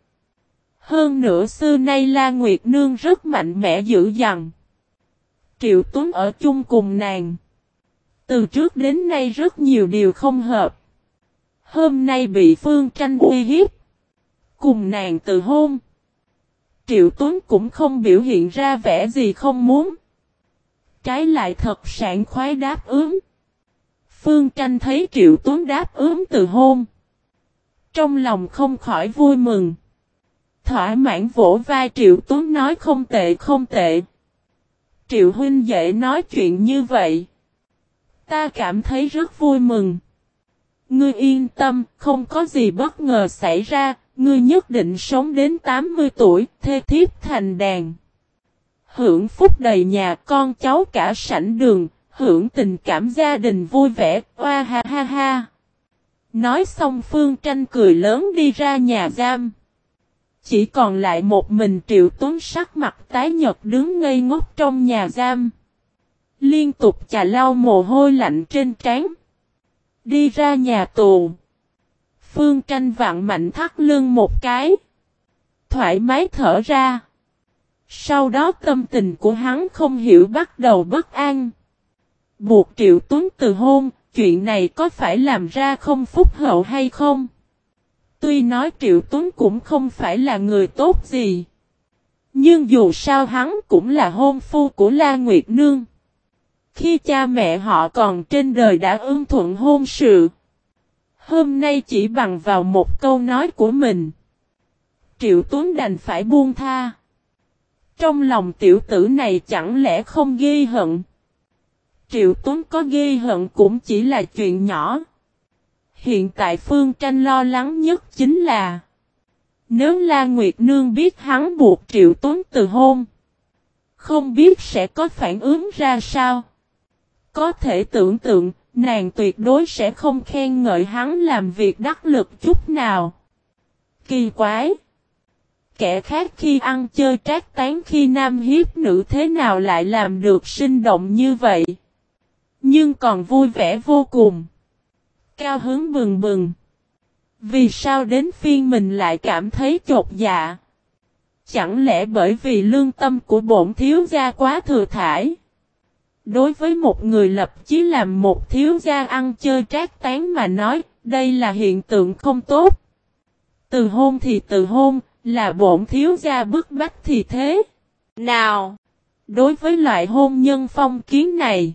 Hơn nữa xưa nay La Nguyệt Nương rất mạnh mẽ dữ dằn. Triệu Tuấn ở chung cùng nàng. Từ trước đến nay rất nhiều điều không hợp. Hôm nay bị Phương Tranh uy hiếp. Cùng nàng từ hôn. Triệu Tuấn cũng không biểu hiện ra vẻ gì không muốn. Trái lại thật sảng khoái đáp ứng. Phương Tranh thấy Triệu Tuấn đáp ứng từ hôn. Trong lòng không khỏi vui mừng. Thỏa mãn vỗ vai Triệu Tuấn nói không tệ không tệ. Triệu huynh dễ nói chuyện như vậy. Ta cảm thấy rất vui mừng. Ngươi yên tâm, không có gì bất ngờ xảy ra, ngươi nhất định sống đến 80 tuổi, thê thiếp thành đàn. Hưởng phúc đầy nhà con cháu cả sảnh đường, hưởng tình cảm gia đình vui vẻ, oa ha ha ha. Nói xong Phương Tranh cười lớn đi ra nhà giam. Chỉ còn lại một mình Triệu Tuấn sắc mặt tái nhợt đứng ngây ngốc trong nhà giam. Liên tục chà lau mồ hôi lạnh trên trán. Đi ra nhà tù. Phương Tranh vặn mạnh thắt lưng một cái. Thoải mái thở ra. Sau đó tâm tình của hắn không hiểu bắt đầu bất an. Buộc Triệu Tuấn từ hôn, chuyện này có phải làm ra không phúc hậu hay không? Tuy nói Triệu Tuấn cũng không phải là người tốt gì. Nhưng dù sao hắn cũng là hôn phu của La Nguyệt Nương. Khi cha mẹ họ còn trên đời đã ưng thuận hôn sự. Hôm nay chỉ bằng vào một câu nói của mình. Triệu Tuấn đành phải buông tha. Trong lòng tiểu tử này chẳng lẽ không ghi hận. Triệu Tuấn có ghi hận cũng chỉ là chuyện nhỏ. Hiện tại Phương Tranh lo lắng nhất chính là nếu La Nguyệt Nương biết hắn buộc Triệu Tuấn từ hôn, không biết sẽ có phản ứng ra sao. Có thể tưởng tượng nàng tuyệt đối sẽ không khen ngợi hắn làm việc đắc lực chút nào. Kỳ quái! Kẻ khác khi ăn chơi trác tán khi nam hiếp nữ thế nào lại làm được sinh động như vậy? Nhưng còn vui vẻ vô cùng. Cao hứng bừng bừng. Vì sao đến phiên mình lại cảm thấy chột dạ? Chẳng lẽ bởi vì lương tâm của bổn thiếu gia quá thừa thải? Đối với một người lập chí làm một thiếu gia ăn chơi trác tán mà nói, đây là hiện tượng không tốt. Từ hôn thì từ hôn, là bổn thiếu gia bức bách thì thế. Nào, đối với loại hôn nhân phong kiến này,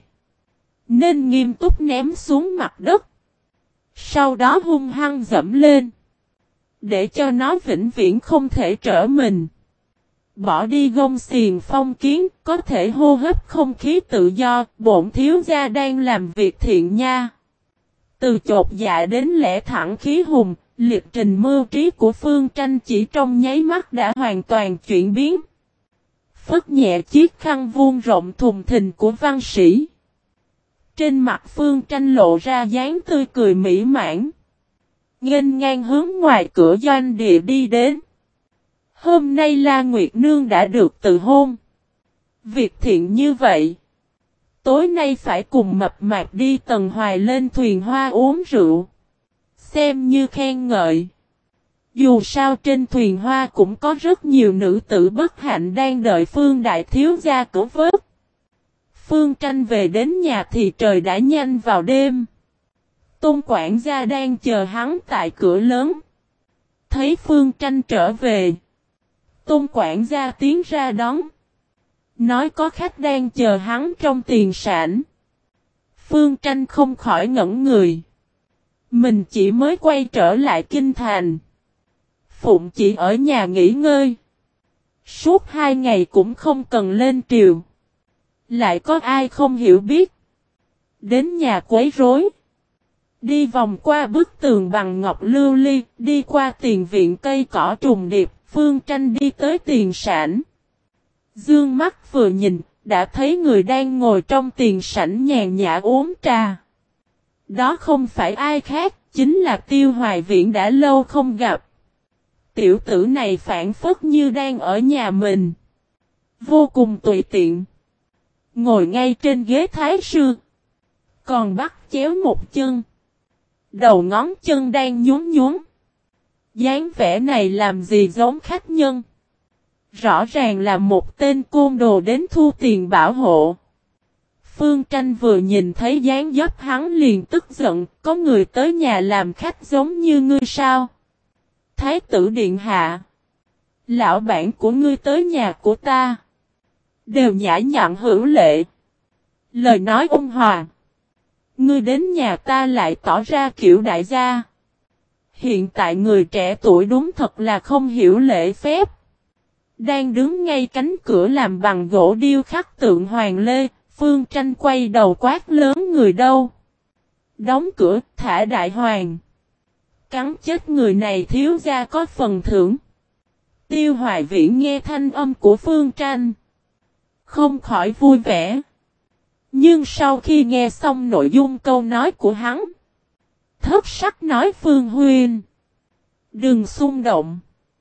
nên nghiêm túc ném xuống mặt đất. Sau đó hung hăng dẫm lên. Để cho nó vĩnh viễn không thể trở mình. Bỏ đi gông xiềng phong kiến, có thể hô hấp không khí tự do, bổn thiếu gia đang làm việc thiện nha. Từ chột dạ đến lẽ thẳng khí hùng, liệt trình mưu trí của Phương Tranh chỉ trong nháy mắt đã hoàn toàn chuyển biến. Phất nhẹ chiếc khăn vuông rộng thùng thình của văn sĩ. Trên mặt Phương Tranh lộ ra dáng tươi cười mỹ mãn. Nghênh ngang hướng ngoài cửa doanh địa đi đến. Hôm nay La Nguyệt Nương đã được từ hôn. Việc thiện như vậy. Tối nay phải cùng mập mạp đi Tần Hoài lên thuyền hoa uống rượu. Xem như khen ngợi. Dù sao trên thuyền hoa cũng có rất nhiều nữ tử bất hạnh đang đợi Phương Đại Thiếu gia cứu vớt. Phương Tranh về đến nhà thì trời đã nhanh vào đêm. Tôn quản gia đang chờ hắn tại cửa lớn. Thấy Phương Tranh trở về. Tôn quản gia tiến ra đón. Nói có khách đang chờ hắn trong tiền sảnh. Phương Tranh không khỏi ngẩn người. Mình chỉ mới quay trở lại kinh thành. Phụng chỉ ở nhà nghỉ ngơi. Suốt 2 ngày cũng không cần lên triều. Lại có ai không hiểu biết. Đến nhà quấy rối. Đi vòng qua bức tường bằng ngọc lưu ly. Đi qua tiền viện cây cỏ trùng điệp. Phương Tranh đi tới tiền sảnh. Dương mắt vừa nhìn. Đã thấy người đang ngồi trong tiền sảnh nhàn nhã uống trà. Đó không phải ai khác. Chính là Tiêu Hoài Viễn đã lâu không gặp. Tiểu tử này phản phất như đang ở nhà mình. Vô cùng tùy tiện. Ngồi ngay trên ghế thái sư. Còn bắt chéo một chân. Đầu ngón chân đang nhún nhún. dáng vẻ này làm gì giống khách nhân. Rõ ràng là một tên côn đồ đến thu tiền bảo hộ. Phương Tranh vừa nhìn thấy dáng dấp hắn liền tức giận. Có người tới nhà làm khách giống như ngươi sao? Thái tử điện hạ. Lão bản của ngươi tới nhà của ta. Đều nhã nhặn hữu lệ. Lời nói ôn hòa. Ngươi đến nhà ta lại tỏ ra kiểu đại gia. Hiện tại người trẻ tuổi đúng thật là không hiểu lễ phép. Đang đứng ngay cánh cửa làm bằng gỗ điêu khắc tượng Hoàng Lê. Phương Tranh quay đầu quát lớn người đâu. Đóng cửa thả đại hoàng. Cắn chết người này thiếu gia có phần thưởng. Tiêu Hoài Viễn nghe thanh âm của Phương Tranh. Không khỏi vui vẻ. Nhưng sau khi nghe xong nội dung câu nói của hắn. Thất sắc nói Phương Huynh. Đừng xung động.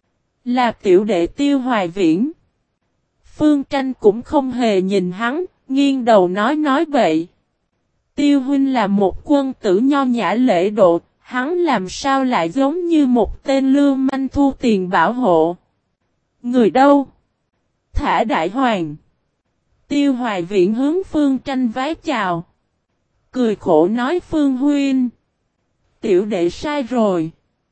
Là tiểu đệ Tiêu Hoài Viễn. Phương Tranh cũng không hề nhìn hắn. Nghiêng đầu nói bậy. Tiêu Huynh là một quân tử nho nhã lễ độ. Hắn làm sao lại giống như một tên lưu manh thu tiền bảo hộ. Người đâu? Thả đại hoàng. Tiêu Hoài Viễn hướng Phương Tranh vái chào. Cười khổ nói Phương Huynh. Tiểu đệ sai rồi.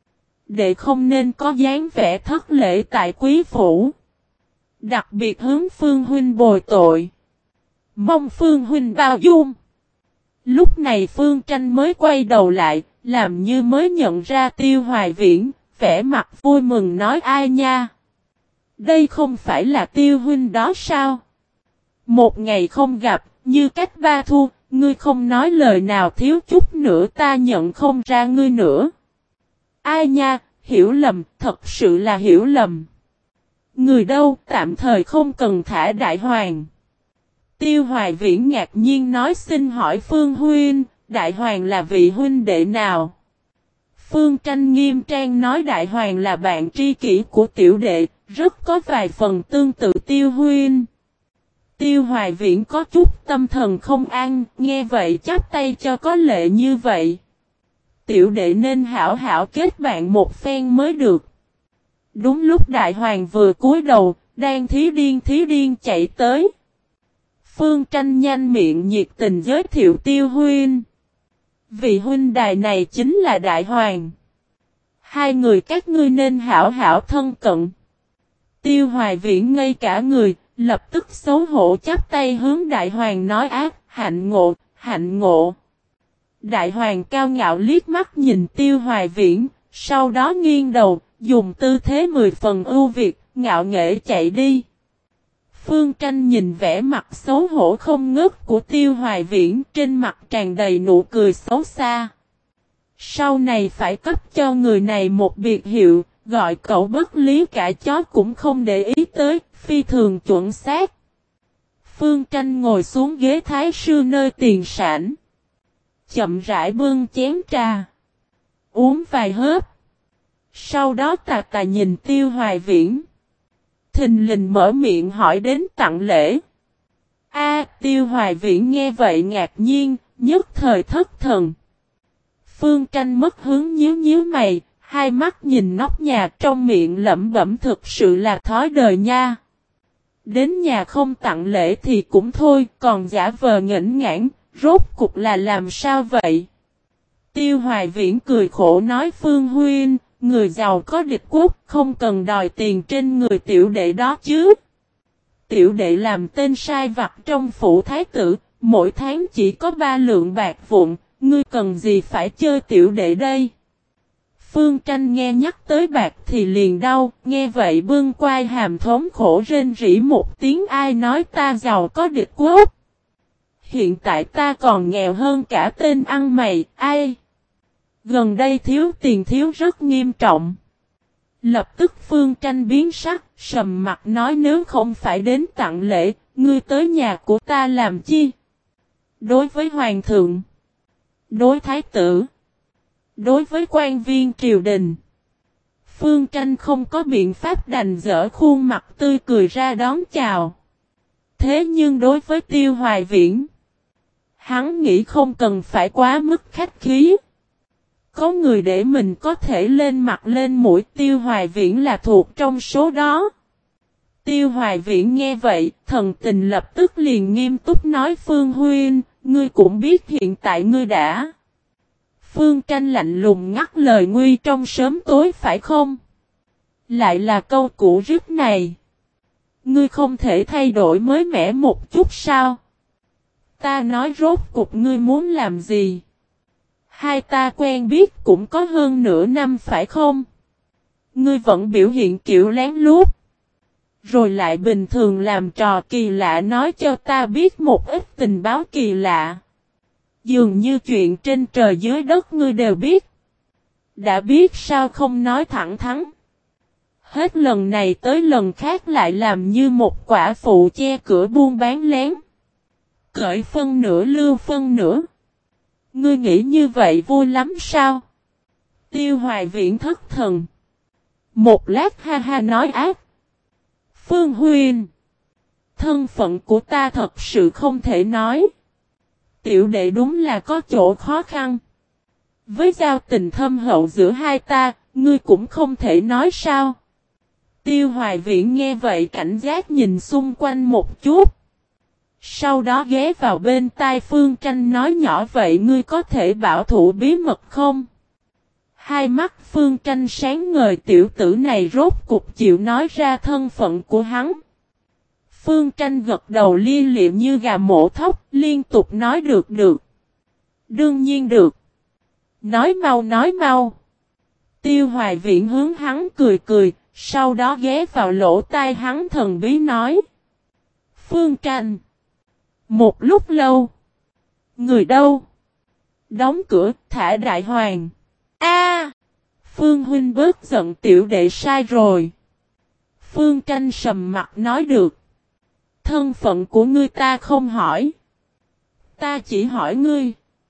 Đệ không nên có dáng vẻ thất lễ tại quý phủ. Đặc biệt hướng Phương Huynh bồi tội. Mong Phương Huynh bao dung. Lúc này Phương Tranh mới quay đầu lại. Làm như mới nhận ra Tiêu Hoài Viễn. Vẻ mặt vui mừng nói ai nha. Đây không phải là Tiêu Huynh đó sao? Một ngày không gặp, như cách ba thu, ngươi không nói lời nào thiếu chút nữa ta nhận không ra ngươi nữa. Ai nha, hiểu lầm, thật sự là hiểu lầm. Người đâu, tạm thời không cần thả đại hoàng. Tiêu Hoài Viễn ngạc nhiên nói xin hỏi Phương Huynh, Đại Hoàng là vị huynh đệ nào? Phương Tranh nghiêm trang nói Đại Hoàng là bạn tri kỷ của tiểu đệ, rất có vài phần tương tự Tiêu huynh. Tiêu Hoài Viễn có chút tâm thần không an, nghe vậy chắp tay cho có lệ như vậy. Tiểu đệ nên hảo hảo kết bạn một phen mới được. Đúng lúc Đại Hoàng vừa cúi đầu, đang thí điên chạy tới. Phương Tranh nhanh miệng nhiệt tình giới thiệu Tiêu huynh. Vị huynh đài này chính là Đại Hoàng. Hai người các ngươi nên hảo hảo thân cận. Tiêu Hoài Viễn ngây cả người, lập tức xấu hổ chắp tay hướng Đại Hoàng nói ác, hạnh ngộ, hạnh ngộ. Đại Hoàng cao ngạo liếc mắt nhìn Tiêu Hoài Viễn, sau đó nghiêng đầu, dùng tư thế 10 phần ưu việt, ngạo nghễ chạy đi. Phương Tranh nhìn vẻ mặt xấu hổ không ngớt của Tiêu Hoài Viễn, trên mặt tràn đầy nụ cười xấu xa. Sau này phải cấp cho người này một biệt hiệu, gọi cậu bất lý cả chó cũng không để ý tới, phi thường chuẩn xác. Phương Tranh ngồi xuống ghế thái sư nơi tiền sảnh. Chậm rãi bưng chén trà. Uống vài hớp. Sau đó tà nhìn Tiêu Hoài Viễn. Thình lình mở miệng hỏi đến tặng lễ. Tiêu Hoài Viễn nghe vậy ngạc nhiên, nhất thời thất thần. Phương Tranh mất hướng nhíu mày, hai mắt nhìn nóc nhà trong miệng lẩm bẩm thực sự là thói đời nha. Đến nhà không tặng lễ thì cũng thôi, còn giả vờ nghênh ngãn, rốt cục là làm sao vậy? Tiêu Hoài Viễn cười khổ nói Phương huynh, người giàu có địch quốc, không cần đòi tiền trên người tiểu đệ đó chứ. Tiểu đệ làm tên sai vặt trong phủ thái tử, mỗi tháng chỉ có 3 lượng bạc vụn, ngươi cần gì phải chơi tiểu đệ đây? Phương Tranh nghe nhắc tới bạc thì liền đau, nghe vậy bưng quai hàm thống khổ rên rỉ một tiếng ai nói ta giàu có địch quốc. Hiện tại ta còn nghèo hơn cả tên ăn mày, ai? Gần đây thiếu tiền thiếu rất nghiêm trọng. Lập tức Phương Tranh biến sắc, sầm mặt nói nếu không phải đến tặng lễ, ngươi tới nhà của ta làm chi? Đối với hoàng thượng, đối thái tử, đối với quan viên triều đình, Phương Tranh không có biện pháp đành dở khuôn mặt tươi cười ra đón chào. Thế nhưng đối với Tiêu Hoài Viễn, hắn nghĩ không cần phải quá mức khách khí. Có người để mình có thể lên mặt lên mũi Tiêu Hoài Viễn là thuộc trong số đó. Tiêu Hoài Viễn nghe vậy, thần tình lập tức liền nghiêm túc nói Phương huynh, ngươi cũng biết hiện tại ngươi đã. Phương Tranh lạnh lùng ngắt lời nguy trong sớm tối phải không? Lại là câu cũ rứt này. Ngươi không thể thay đổi mới mẻ một chút sao? Ta nói rốt cục ngươi muốn làm gì? Hai ta quen biết cũng có hơn nửa năm phải không? Ngươi vẫn biểu hiện kiểu lén lút. Rồi lại bình thường làm trò kỳ lạ nói cho ta biết một ít tình báo kỳ lạ. Dường như chuyện trên trời dưới đất ngươi đều biết. Đã biết sao không nói thẳng thắn. Hết lần này tới lần khác lại làm như một quả phụ che cửa buôn bán lén. Cởi phân nửa lưu phân nửa. Ngươi nghĩ như vậy vui lắm sao? Tiêu Hoài Viễn thất thần. Một lát ha ha nói ác. Phương huynh, thân phận của ta thật sự không thể nói. Tiểu đệ đúng là có chỗ khó khăn. Với giao tình thâm hậu giữa hai ta, ngươi cũng không thể nói sao. Tiêu Hoài Viễn nghe vậy cảnh giác nhìn xung quanh một chút. Sau đó ghé vào bên tai Phương Tranh nói nhỏ vậy ngươi có thể bảo thủ bí mật không? Hai mắt Phương Tranh sáng ngời tiểu tử này rốt cục chịu nói ra thân phận của hắn. Phương Tranh gật đầu lia lịa như gà mổ thóc, liên tục nói được được. Đương nhiên được. Nói mau nói mau. Tiêu Hoài Viễn hướng hắn cười cười, sau đó ghé vào lỗ tai hắn thần bí nói. Phương Tranh. Một lúc lâu. Người đâu? Đóng cửa, thả Đại Hoàng. Phương huynh bớt giận tiểu đệ sai rồi. Phương Tranh sầm mặt nói được. Thân phận của ngươi ta không hỏi. Ta chỉ hỏi ngươi.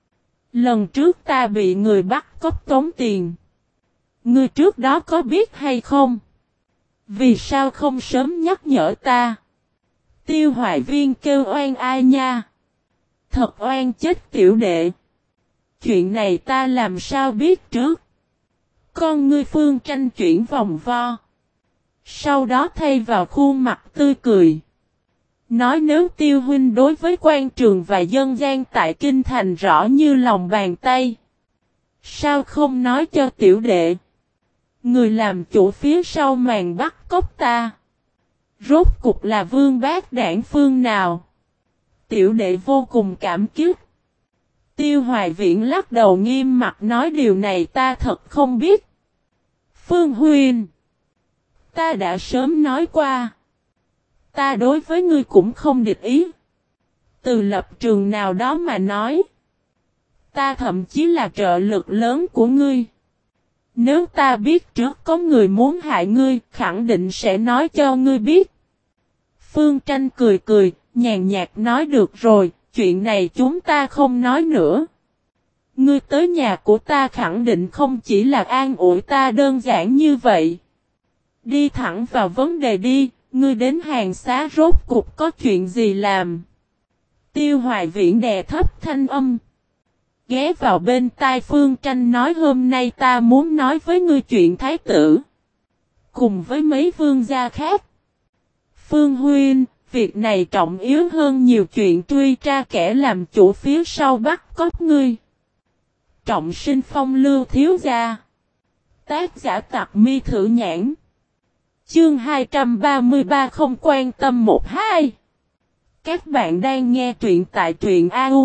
Lần trước ta bị người bắt cóc tống tiền. Ngươi trước đó có biết hay không? Vì sao không sớm nhắc nhở ta? Tiêu Hoài Viên kêu oan ai nha? Thật oan chết tiểu đệ. Chuyện này ta làm sao biết trước? Con ngươi Phương Tranh chuyển vòng vo. Sau đó thay vào khuôn mặt tươi cười. Nói nếu Tiêu huynh đối với quan trường và dân gian tại Kinh Thành rõ như lòng bàn tay. Sao không nói cho tiểu đệ? Người làm chủ phía sau màn bắt cóc ta. Rốt cục là vương bác đảng phương nào? Tiểu đệ vô cùng cảm kích. Tiêu Hoài Viễn lắc đầu nghiêm mặt nói điều này ta thật không biết. Phương huynh. Ta đã sớm nói qua. Ta đối với ngươi cũng không địch ý. Từ lập trường nào đó mà nói. Ta thậm chí là trợ lực lớn của ngươi. Nếu ta biết trước có người muốn hại ngươi, khẳng định sẽ nói cho ngươi biết. Phương Tranh cười cười, nhàn nhạt nói được rồi, chuyện này chúng ta không nói nữa. Ngươi tới nhà của ta khẳng định không chỉ là an ủi ta đơn giản như vậy. Đi thẳng vào vấn đề đi, ngươi đến hàng xá rốt cục có chuyện gì làm. Tiêu Hoài Viễn đè thấp thanh âm. Ghé vào bên tai Phương Tranh nói hôm nay ta muốn nói với ngươi chuyện thái tử. Cùng với mấy vương gia khác. Phương huynh, việc này trọng yếu hơn nhiều chuyện truy tra kẻ làm chủ phía sau bắt cóc ngươi. Trọng Sinh Phong Lưu thiếu gia. Tác giả Tặc Mi Thử Nhãn. Chương 233 không quan tâm 1-2. Các bạn đang nghe truyện tại truyện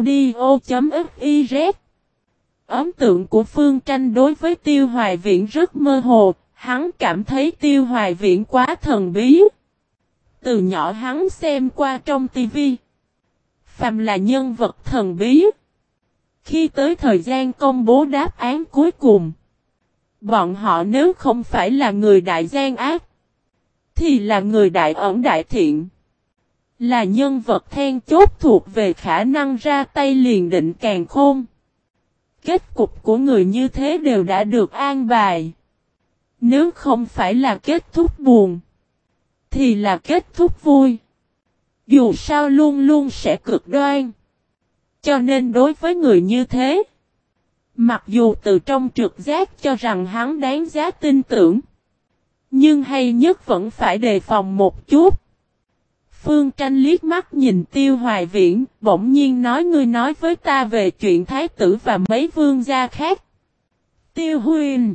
audio.fiz. Ấn tượng của Phương Tranh đối với Tiêu Hoài Viễn rất mơ hồ, hắn cảm thấy Tiêu Hoài Viễn quá thần bí. Từ nhỏ hắn xem qua trong tivi. Phàm là nhân vật thần bí. Khi tới thời gian công bố đáp án cuối cùng, bọn họ nếu không phải là người đại gian ác, thì là người đại ẩn đại thiện. Là nhân vật then chốt thuộc về khả năng ra tay liền định càn khôn. Kết cục của người như thế đều đã được an bài. Nếu không phải là kết thúc buồn, thì là kết thúc vui. Dù sao luôn luôn sẽ cực đoan. Cho nên đối với người như thế, mặc dù từ trong trực giác cho rằng hắn đáng giá tin tưởng, nhưng hay nhất vẫn phải đề phòng một chút. Phương Tranh liếc mắt nhìn Tiêu Hoài Viễn, bỗng nhiên nói ngươi nói với ta về chuyện thái tử và mấy vương gia khác. Tiêu huynh.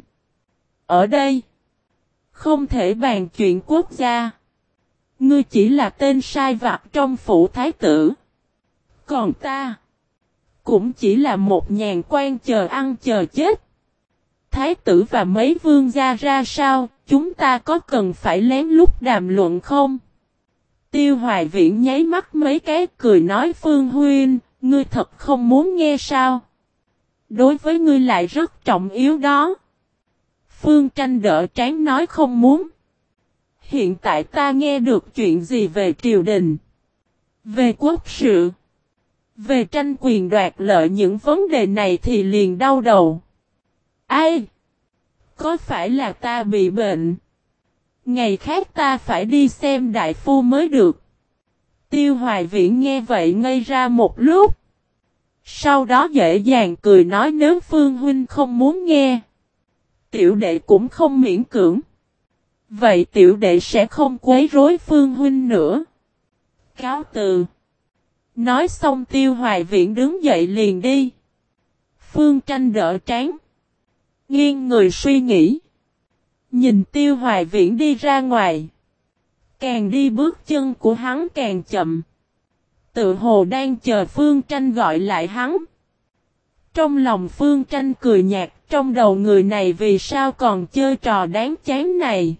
Ở đây. Không thể bàn chuyện quốc gia. Ngươi chỉ là tên sai vặt trong phủ thái tử. Còn ta. Cũng chỉ là một nhàn quan chờ ăn chờ chết. Thái tử và mấy vương gia ra sao, chúng ta có cần phải lén lút đàm luận không? Tiêu Hoài Viễn nháy mắt mấy cái cười nói Phương huynh, ngươi thật không muốn nghe sao? Đối với ngươi lại rất trọng yếu đó. Phương Tranh đỡ trán nói không muốn. Hiện tại ta nghe được chuyện gì về triều đình, về quốc sự, về tranh quyền đoạt lợi những vấn đề này thì liền đau đầu. Ai? Có phải là ta bị bệnh? Ngày khác ta phải đi xem đại phu mới được. Tiêu Hoài Viễn nghe vậy ngây ra một lúc. Sau đó dễ dàng cười nói nếu Phương huynh không muốn nghe, tiểu đệ cũng không miễn cưỡng. Vậy tiểu đệ sẽ không quấy rối Phương huynh nữa. Cáo từ. Nói xong Tiêu Hoài Viễn đứng dậy liền đi. Phương Tranh đỡ trán, nghiêng người suy nghĩ. Nhìn Tiêu Hoài Viễn đi ra ngoài. Càng đi bước chân của hắn càng chậm. Tự hồ đang chờ Phương Tranh gọi lại hắn. Trong lòng Phương Tranh cười nhạt, trong đầu người này vì sao còn chơi trò đáng chán này.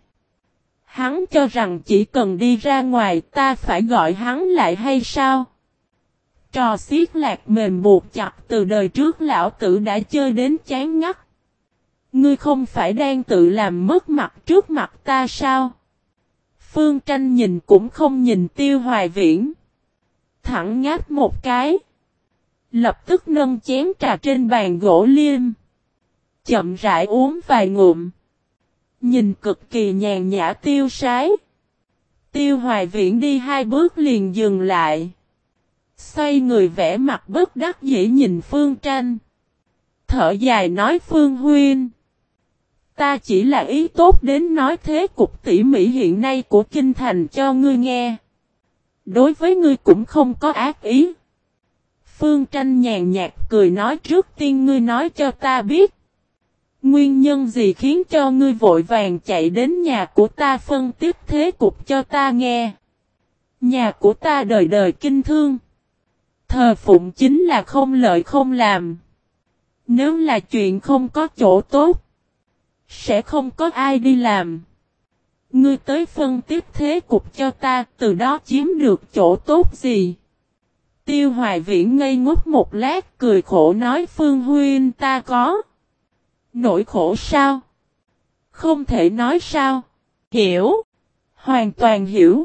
Hắn cho rằng chỉ cần đi ra ngoài ta phải gọi hắn lại hay sao? Trò xiết lạc mềm buộc chặt từ đời trước lão tử đã chơi đến chán ngắt. Ngươi không phải đang tự làm mất mặt trước mặt ta sao? Phương Tranh nhìn cũng không nhìn Tiêu Hoài Viễn. Thẳng ngáp một cái. Lập tức nâng chén trà trên bàn gỗ liêm. Chậm rãi uống vài ngụm. Nhìn cực kỳ nhàn nhã tiêu sái. Tiêu Hoài Viễn đi 2 bước liền dừng lại. Xoay người vẻ mặt bất đắc dĩ nhìn Phương Tranh. Thở dài nói Phương huynh. Ta chỉ là ý tốt đến nói thế cục tỉ mỉ hiện nay của kinh thành cho ngươi nghe. Đối với ngươi cũng không có ác ý. Phương Tranh nhàn nhạt cười nói trước tiên ngươi nói cho ta biết. Nguyên nhân gì khiến cho ngươi vội vàng chạy đến nhà của ta phân tích thế cục cho ta nghe. Nhà của ta đời đời kinh thương. Thờ phụng chính là không lợi không làm. Nếu là chuyện không có chỗ tốt, sẽ không có ai đi làm. Ngươi tới phân tích thế cục cho ta, từ đó chiếm được chỗ tốt gì? Tiêu Hoài Viễn ngây ngốc một lát cười khổ nói Phương huynh ta có. Nỗi khổ sao? Không thể nói sao? Hiểu. Hoàn toàn hiểu.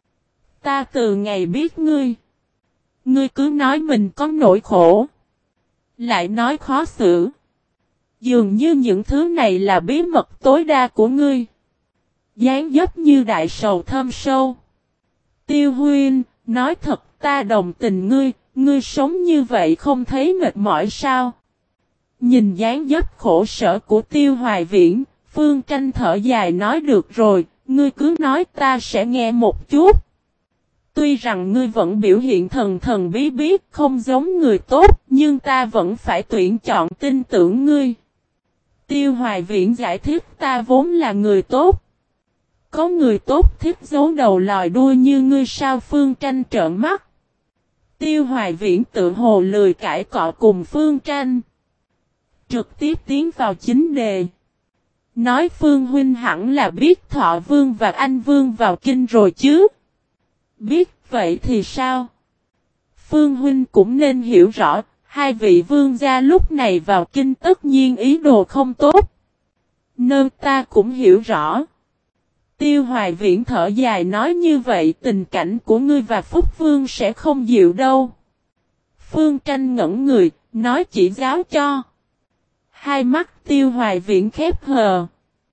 Ta từ ngày biết ngươi. Ngươi cứ nói mình có nỗi khổ. Lại nói khó xử. Dường như những thứ này là bí mật tối đa của ngươi. Dáng dấp như đại sầu thâm sâu. Tiêu huynh, nói thật ta đồng tình ngươi. Ngươi sống như vậy không thấy mệt mỏi sao? Nhìn dáng dấp khổ sở của Tiêu Hoài Viễn, Phương Tranh thở dài nói được rồi, ngươi cứ nói ta sẽ nghe một chút. Tuy rằng ngươi vẫn biểu hiện thần thần bí bí, không giống người tốt, nhưng ta vẫn phải tuyển chọn tin tưởng ngươi. Tiêu Hoài Viễn giải thích ta vốn là người tốt. Có người tốt thích giấu đầu lòi đuôi như ngươi sao? Phương Tranh trợn mắt. Tiêu Hoài Viễn tự hồ lười cãi cọ cùng Phương Tranh. Trực tiếp tiến vào chính đề. Nói Phương huynh hẳn là biết Thọ Vương và Anh Vương vào kinh rồi chứ. Biết vậy thì sao? Phương huynh cũng nên hiểu rõ, hai vị vương gia lúc này vào kinh tất nhiên ý đồ không tốt. Nên ta cũng hiểu rõ. Tiêu Hoài Viễn thở dài nói như vậy tình cảnh của ngươi và Phúc Vương sẽ không dịu đâu. Phương Tranh ngẩn người, nói chỉ giáo cho. Hai mắt Tiêu Hoài Viễn khép hờ.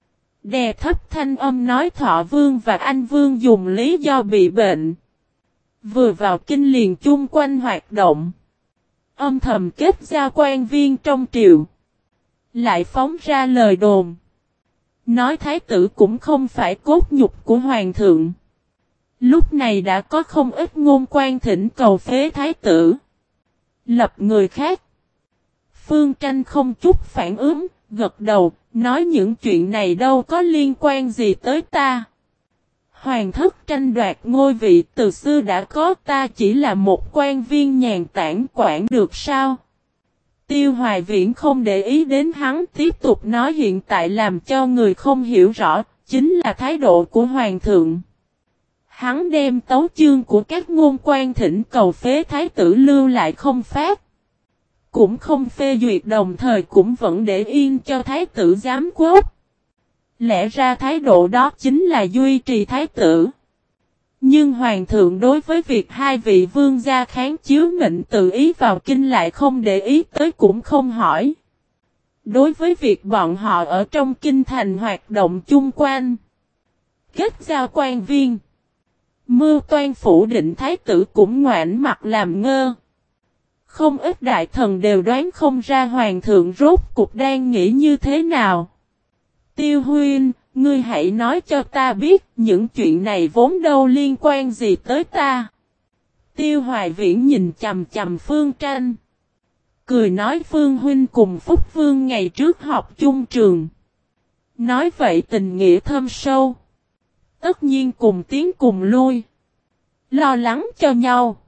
Đè thấp thanh âm nói Thọ Vương và Anh Vương dùng lý do bị bệnh. Vừa vào kinh liền chung quanh hoạt động. Âm thầm kết giao quan viên trong triều. Lại phóng ra lời đồn. Nói thái tử cũng không phải cốt nhục của hoàng thượng. Lúc này đã có không ít ngôn quan thỉnh cầu phế thái tử. Lập người khác. Phương Tranh không chút phản ứng, gật đầu, nói những chuyện này đâu có liên quan gì tới ta. Hoàng thất tranh đoạt ngôi vị từ xưa đã có, ta chỉ là một quan viên nhàn tản quản được sao? Tiêu Hoài Viễn không để ý đến hắn tiếp tục nói hiện tại làm cho người không hiểu rõ, chính là thái độ của Hoàng thượng. Hắn đem tấu chương của các ngôn quan thỉnh cầu phế thái tử lưu lại không phát. Cũng không phê duyệt đồng thời cũng vẫn để yên cho thái tử giám quốc. Lẽ ra thái độ đó chính là duy trì thái tử. Nhưng hoàng thượng đối với việc hai vị vương gia kháng chiếu mệnh tự ý vào kinh lại không để ý tới cũng không hỏi. Đối với việc bọn họ ở trong kinh thành hoạt động chung quanh, kết giao quan viên, mưu toan phủ định thái tử cũng ngoảnh mặt làm ngơ. Không ít đại thần đều đoán không ra hoàng thượng rốt cuộc đang nghĩ như thế nào. Tiêu huynh, ngươi hãy nói cho ta biết những chuyện này vốn đâu liên quan gì tới ta. Tiêu Hoài Viễn nhìn chằm chằm Phương Tranh. Cười nói Phương huynh cùng Phúc Vương ngày trước học chung trường. Nói vậy tình nghĩa thâm sâu. Tất nhiên cùng tiến cùng lui. Lo lắng cho nhau.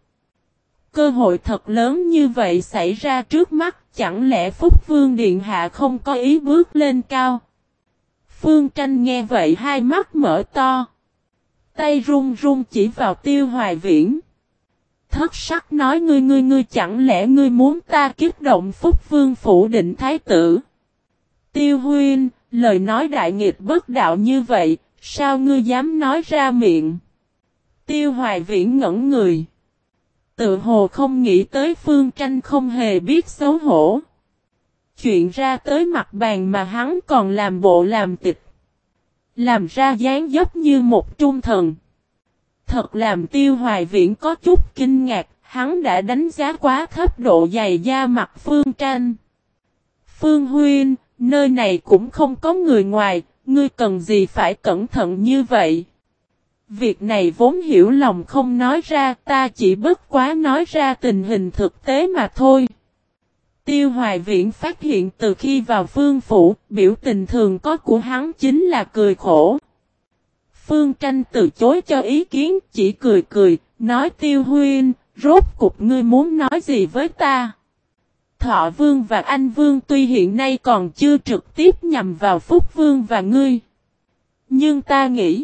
Cơ hội thật lớn như vậy xảy ra trước mắt, chẳng lẽ Phúc Vương Điện Hạ không có ý bước lên cao? Phương Tranh nghe vậy hai mắt mở to. Tay run run chỉ vào Tiêu Hoài Viễn. Thất sắc nói ngươi chẳng lẽ ngươi muốn ta kích động Phúc Vương phủ định thái tử? Tiêu huynh, lời nói đại nghịch bất đạo như vậy, sao ngươi dám nói ra miệng? Tiêu Hoài Viễn ngẩn người. Tự hồ không nghĩ tới Phương Tranh không hề biết xấu hổ. Chuyện ra tới mặt bàn mà hắn còn làm bộ làm tịch. Làm ra dáng dấp như một trung thần. Thật làm Tiêu Hoài Viễn có chút kinh ngạc, hắn đã đánh giá quá thấp độ dày da mặt Phương Tranh. Phương Huynh, nơi này cũng không có người ngoài, ngươi cần gì phải cẩn thận như vậy? Việc này vốn hiểu lòng không nói ra, ta chỉ bất quá nói ra tình hình thực tế mà thôi. Tiêu Hoài Viễn phát hiện từ khi vào Phương Phủ, biểu tình thường có của hắn chính là cười khổ. Phương Tranh từ chối cho ý kiến, chỉ cười cười, nói Tiêu Huynh, rốt cục ngươi muốn nói gì với ta? Thọ Vương và Anh Vương tuy hiện nay còn chưa trực tiếp nhằm vào Phúc Vương và ngươi. Nhưng ta nghĩ,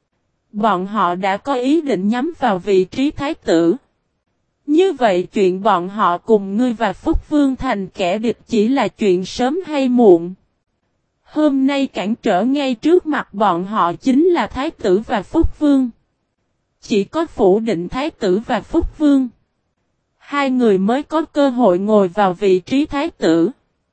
bọn họ đã có ý định nhắm vào vị trí thái tử. Như vậy chuyện bọn họ cùng ngươi và Phúc Vương thành kẻ địch chỉ là chuyện sớm hay muộn. Hôm nay cản trở ngay trước mặt bọn họ chính là thái tử và Phúc Vương. Chỉ có phủ định thái tử và Phúc Vương, hai người mới có cơ hội ngồi vào vị trí thái tử.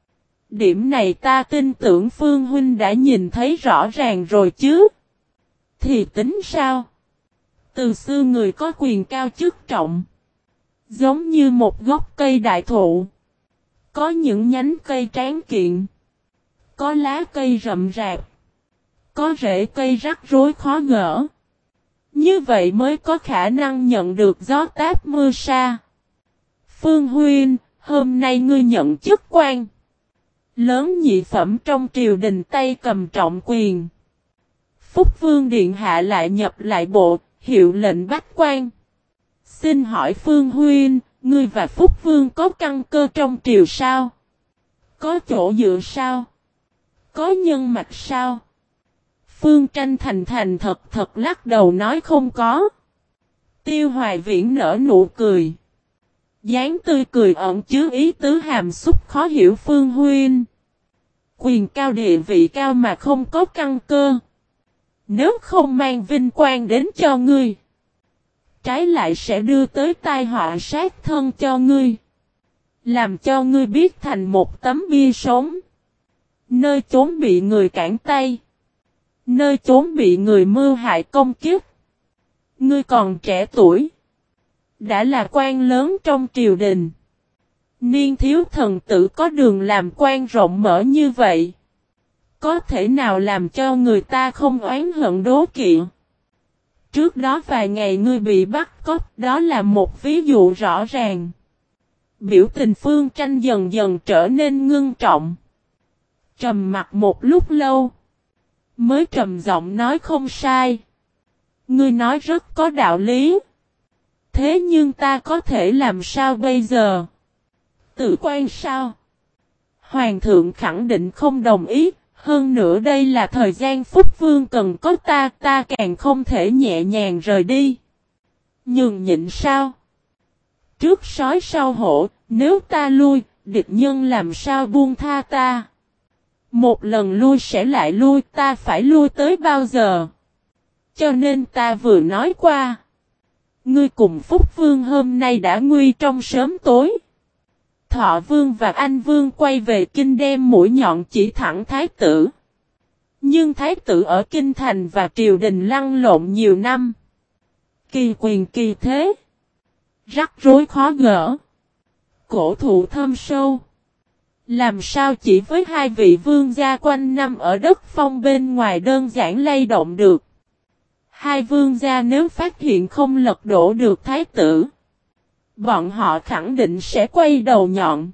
Điểm này ta tin tưởng Phương Huynh đã nhìn thấy rõ ràng rồi chứ. Thì tính sao? Từ xưa người có quyền cao chức trọng. Giống như một gốc cây đại thụ. Có những nhánh cây tráng kiện. Có lá cây rậm rạp. Có rễ cây rắc rối khó gỡ. Như vậy mới có khả năng nhận được gió táp mưa sa. Phương Huynh, hôm nay ngươi nhận chức quan lớn nhị phẩm trong triều đình tay cầm trọng quyền. Phúc Vương Điện Hạ lại nhập lại bộ, hiệu lệnh bách quan. Xin hỏi Phương Huynh, ngươi và Phúc Vương có căn cơ trong triều sao? Có chỗ dựa sao? Có nhân mạch sao? Phương Tranh thành thành thật lắc đầu nói không có. Tiêu Hoài Viễn nở nụ cười. Dáng tươi cười ẩn chứa ý tứ hàm xúc khó hiểu Phương Huynh. Quyền cao địa vị cao mà không có căn cơ. Nếu không mang vinh quang đến cho ngươi, trái lại sẽ đưa tới tai họa sát thân cho ngươi. Làm cho ngươi biết thành một tấm bia sống. Nơi chốn bị người cản tay. Nơi chốn bị người mưu hại công kiếp. Ngươi còn trẻ tuổi. Đã là quan lớn trong triều đình. Niên thiếu thần tử có đường làm quan rộng mở như vậy. Có thể nào làm cho người ta không oán hận đố kỵ? Trước đó vài ngày ngươi bị bắt cóc, đó là một ví dụ rõ ràng. Biểu tình Phương Tranh dần dần trở nên ngưng trọng. Trầm mặt một lúc lâu. Mới trầm giọng nói không sai. Ngươi nói rất có đạo lý. Thế nhưng ta có thể làm sao bây giờ? Tự quan sao? Hoàng thượng khẳng định không đồng ý. Hơn nữa đây là thời gian Phúc Vương cần có ta càng không thể nhẹ nhàng rời đi. Nhường nhịn sao? Trước sói sau hổ, nếu ta lui, địch nhân làm sao buông tha ta? Một lần lui sẽ lại lui, ta phải lui tới bao giờ? Cho nên ta vừa nói qua. Ngươi cùng Phúc Vương hôm nay đã nguy trong sớm tối. Thọ Vương và Anh Vương quay về kinh đem mũi nhọn chỉ thẳng thái tử. Nhưng thái tử ở kinh thành và triều đình lăn lộn nhiều năm. Kỳ quyền kỳ thế. Rắc rối khó gỡ. Cổ thụ thâm sâu. Làm sao chỉ với hai vị vương gia quanh năm ở đất phong bên ngoài đơn giản lay động được. Hai vương gia nếu phát hiện không lật đổ được thái tử, bọn họ khẳng định sẽ quay đầu nhọn.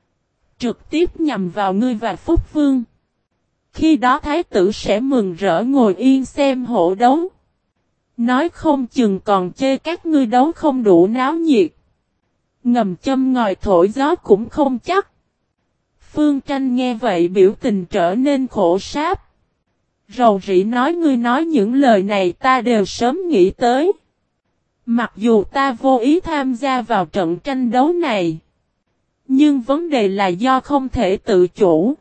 Trực tiếp nhằm vào ngươi và Phúc Vương. Khi đó thái tử sẽ mừng rỡ ngồi yên xem hổ đấu. Nói không chừng còn chê các ngươi đấu không đủ náo nhiệt. Ngầm châm ngòi thổi gió cũng không chắc. Phương Tranh nghe vậy biểu tình trở nên khổ sáp. Rầu rĩ nói ngươi nói những lời này ta đều sớm nghĩ tới. Mặc dù ta vô ý tham gia vào trận tranh đấu này. Nhưng vấn đề là do không thể tự chủ.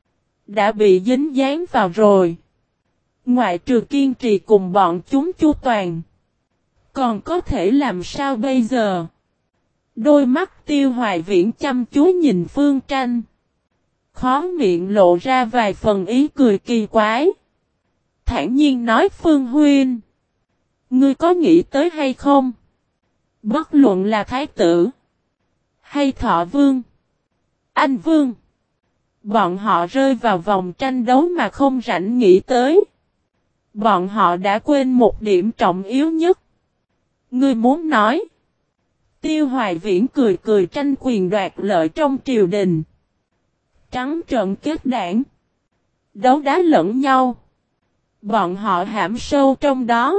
Đã bị dính dáng vào rồi. Ngoại trừ kiên trì cùng bọn chúng chu toàn. Còn có thể làm sao bây giờ? Đôi mắt Tiêu Hoài Viễn chăm chú nhìn Phương Tranh. Khóe miệng lộ ra vài phần ý cười kỳ quái. Thản nhiên nói Phương Huynh. Ngươi có nghĩ tới hay không? Bất luận là thái tử. Hay Thọ Vương. Anh Vương. Bọn họ rơi vào vòng tranh đấu mà không rảnh nghĩ tới. Bọn họ đã quên một điểm trọng yếu nhất. Ngươi muốn nói. Tiêu Hoài Viễn cười cười tranh quyền đoạt lợi trong triều đình. Trắng trợn kết đảng. Đấu đá lẫn nhau. Bọn họ hãm sâu trong đó.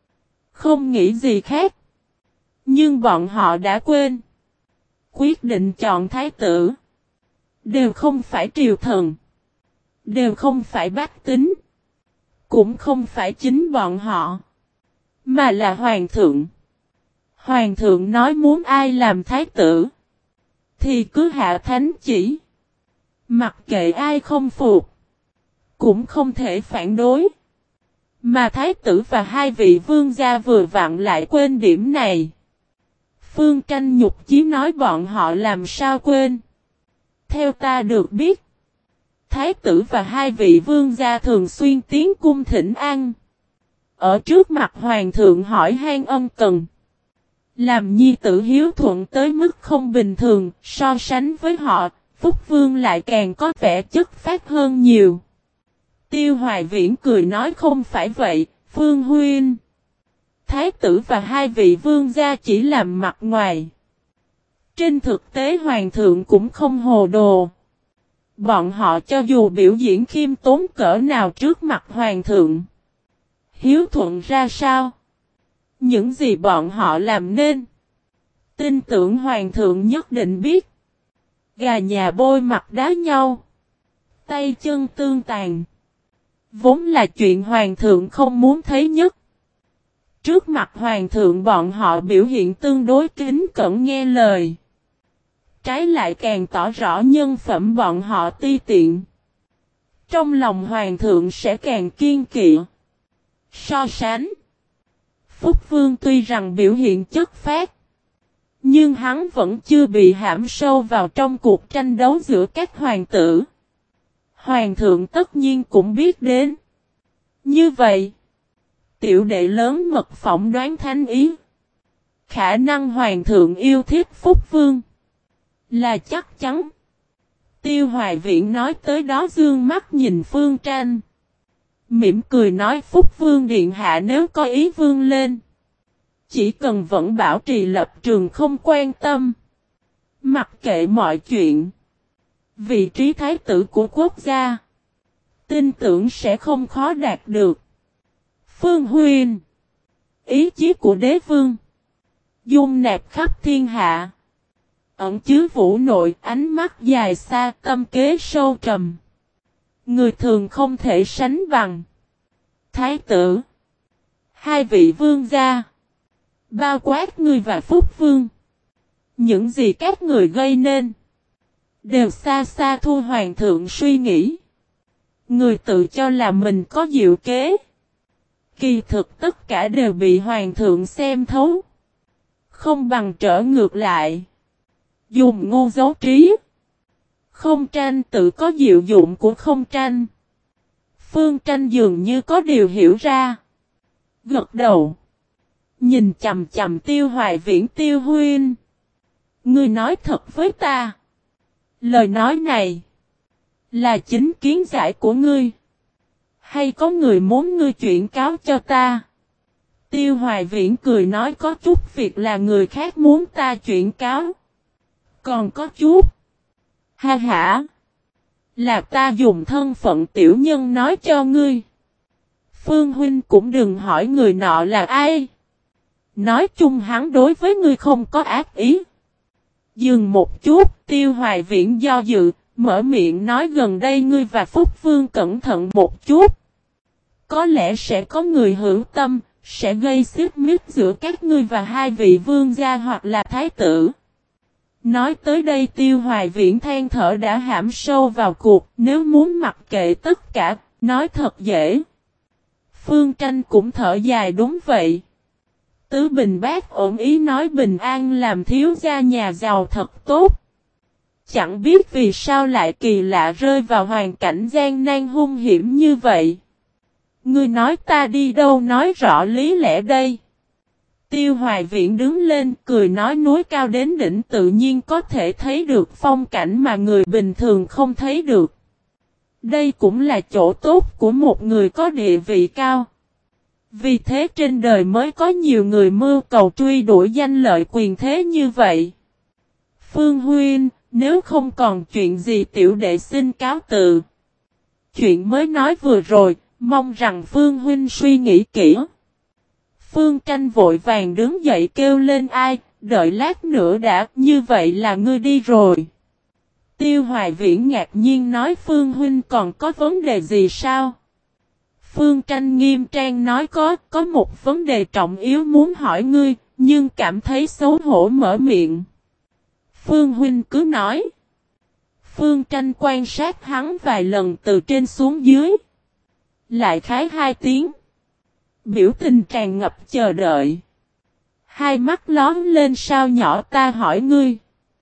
Không nghĩ gì khác. Nhưng bọn họ đã quên. Quyết định chọn thái tử. Đều không phải triều thần. Đều không phải bách tính. Cũng không phải chính bọn họ. Mà là hoàng thượng. Hoàng thượng nói muốn ai làm thái tử. Thì cứ hạ thánh chỉ. Mặc kệ ai không phục. Cũng không thể phản đối. Mà thái tử và hai vị vương gia vừa vặn lại quên điểm này. Phương Tranh nhục chí nói bọn họ làm sao quên. Theo ta được biết. Thái tử và hai vị vương gia thường xuyên tiến cung thỉnh an. Ở trước mặt hoàng thượng hỏi han ân cần. Làm nhi tử hiếu thuận tới mức không bình thường, so sánh với họ, Phúc Vương lại càng có vẻ chất phát hơn nhiều. Tiêu Hoài Viễn cười nói không phải vậy, Phương Huynh. Thái tử và hai vị vương gia chỉ làm mặt ngoài. Trên thực tế hoàng thượng cũng không hồ đồ. Bọn họ cho dù biểu diễn khiêm tốn cỡ nào trước mặt hoàng thượng. Hiếu thuận ra sao? Những gì bọn họ làm nên. Tin tưởng hoàng thượng nhất định biết. Gà nhà bôi mặt đá nhau. Tay chân tương tàn. Vốn là chuyện hoàng thượng không muốn thấy nhất. Trước mặt hoàng thượng bọn họ biểu hiện tương đối kính cẩn nghe lời. Trái lại càng tỏ rõ nhân phẩm bọn họ ti tiện. Trong lòng hoàng thượng sẽ càng kiên kỵ. So sánh. Phúc Vương tuy rằng biểu hiện chất phác. Nhưng hắn vẫn chưa bị hãm sâu vào trong cuộc tranh đấu giữa các hoàng tử. Hoàng thượng tất nhiên cũng biết đến. Như vậy. Tiểu đệ lớn mật phỏng đoán thánh ý. Khả năng hoàng thượng yêu thích Phúc Vương. Là chắc chắn. Tiêu Hoài Viễn nói tới đó dương mắt nhìn Phương Tranh. Mỉm cười nói Phúc Vương điện hạ nếu có ý vương lên. Chỉ cần vẫn bảo trì lập trường không quan tâm. Mặc kệ mọi chuyện. Vị trí thái tử của quốc gia. Tin tưởng sẽ không khó đạt được. Phương Huynh. Ý chí của đế vương. Dung nạp khắp thiên hạ. Ẩn chứa vũ nội ánh mắt dài xa tâm kế sâu trầm. Người thường không thể sánh bằng. Thái tử. Hai vị vương gia. Bao quát ngươi và Phúc Vương. Những gì các người gây nên. Đều xa xa thua hoàng thượng suy nghĩ. Người tự cho là mình có diệu kế. Kỳ thực tất cả đều bị hoàng thượng xem thấu. Không bằng trở ngược lại. Dùng ngu giấu trí. Không Tranh tự có diệu dụng của Không Tranh. Phương Tranh dường như có điều hiểu ra. Gật đầu. Nhìn chầm chầm Tiêu Hoài Viễn Tiêu Huynh. Ngươi nói thật với ta. Lời nói này. Là chính kiến giải của ngươi. Hay có người muốn ngươi chuyển cáo cho ta. Tiêu Hoài Viễn cười nói có chút việc là người khác muốn ta chuyển cáo. Còn có chút. Ha ha. Là ta dùng thân phận tiểu nhân nói cho ngươi. Phương Huynh cũng đừng hỏi người nọ là ai. Nói chung hắn đối với ngươi không có ác ý. Dừng một chút, Tiêu Hoài Viễn do dự, mở miệng nói gần đây ngươi và Phúc Vương cẩn thận một chút. Có lẽ sẽ có người hữu tâm, sẽ gây xích mích giữa các ngươi và hai vị vương gia hoặc là thái tử. Nói tới đây Tiêu Hoài Viễn than thở đã hãm sâu vào cuộc, nếu muốn mặc kệ tất cả, nói thật dễ. Phương Tranh cũng thở dài đúng vậy. tứ bình bát ổn ý nói bình an làm thiếu gia nhà giàu thật tốt. Chẳng biết vì sao lại kỳ lạ rơi vào hoàn cảnh gian nan hung hiểm như vậy. Ngươi nói ta đi đâu nói rõ lý lẽ đây. Tiêu Hoài Viễn đứng lên cười nói núi cao đến đỉnh tự nhiên có thể thấy được phong cảnh mà người bình thường không thấy được. Đây cũng là chỗ tốt của một người có địa vị cao. Vì thế trên đời mới có nhiều người mưu cầu truy đuổi danh lợi quyền thế như vậy. Phương Huynh, nếu không còn chuyện gì tiểu đệ xin cáo từ. Chuyện mới nói vừa rồi, mong rằng Phương Huynh suy nghĩ kỹ. Phương Tranh vội vàng đứng dậy kêu lên ai, đợi lát nữa đã, như vậy là ngươi đi rồi. Tiêu Hoài Viễn ngạc nhiên nói Phương Huynh còn có vấn đề gì sao? Phương Tranh nghiêm trang nói có một vấn đề trọng yếu muốn hỏi ngươi, nhưng cảm thấy xấu hổ mở miệng. Phương Huynh cứ nói. Phương Tranh quan sát hắn vài lần từ trên xuống dưới. Lại khái hai tiếng. Biểu tình tràn ngập chờ đợi. Hai mắt lóm lên sao nhỏ ta hỏi ngươi.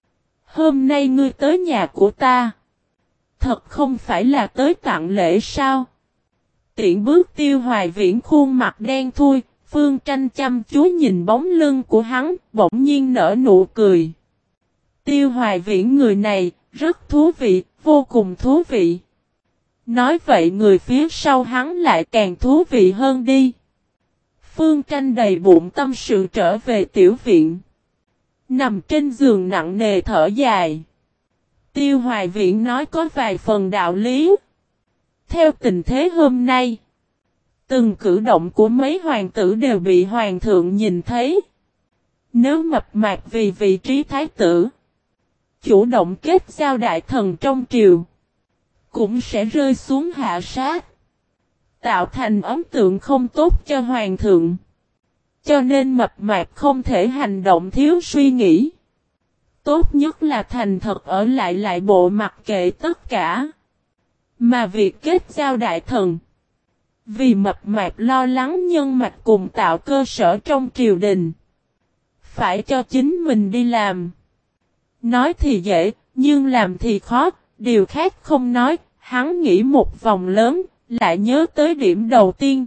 Hôm nay ngươi tới nhà của ta. Thật không phải là tới tặng lễ sao? Tiện bước Tiêu Hoài Viễn khuôn mặt đen thui. Phương Tranh chăm chú nhìn bóng lưng của hắn. Bỗng nhiên nở nụ cười. Tiêu Hoài Viễn người này rất thú vị. Vô cùng thú vị. Nói vậy người phía sau hắn lại càng thú vị hơn đi. Phương Tranh đầy bụng tâm sự trở về tiểu viện. Nằm trên giường nặng nề thở dài. Tiêu Hoài Viễn nói có vài phần đạo lý. Theo tình thế hôm nay, từng cử động của mấy hoàng tử đều bị hoàng thượng nhìn thấy. Nếu mập mạp vì vị trí thái tử, chủ động kết giao đại thần trong triều, cũng sẽ rơi xuống hạ sát. Tạo thành ấn tượng không tốt cho hoàng thượng. Cho nên mập mạp không thể hành động thiếu suy nghĩ. Tốt nhất là thành thật ở lại bộ mặc kệ tất cả. Mà việc kết giao đại thần. Vì mập mạp lo lắng nhân mạch cùng tạo cơ sở trong triều đình. Phải cho chính mình đi làm. Nói thì dễ, nhưng làm thì khó. Điều khác không nói, hắn nghĩ một vòng lớn. Lại nhớ tới điểm đầu tiên.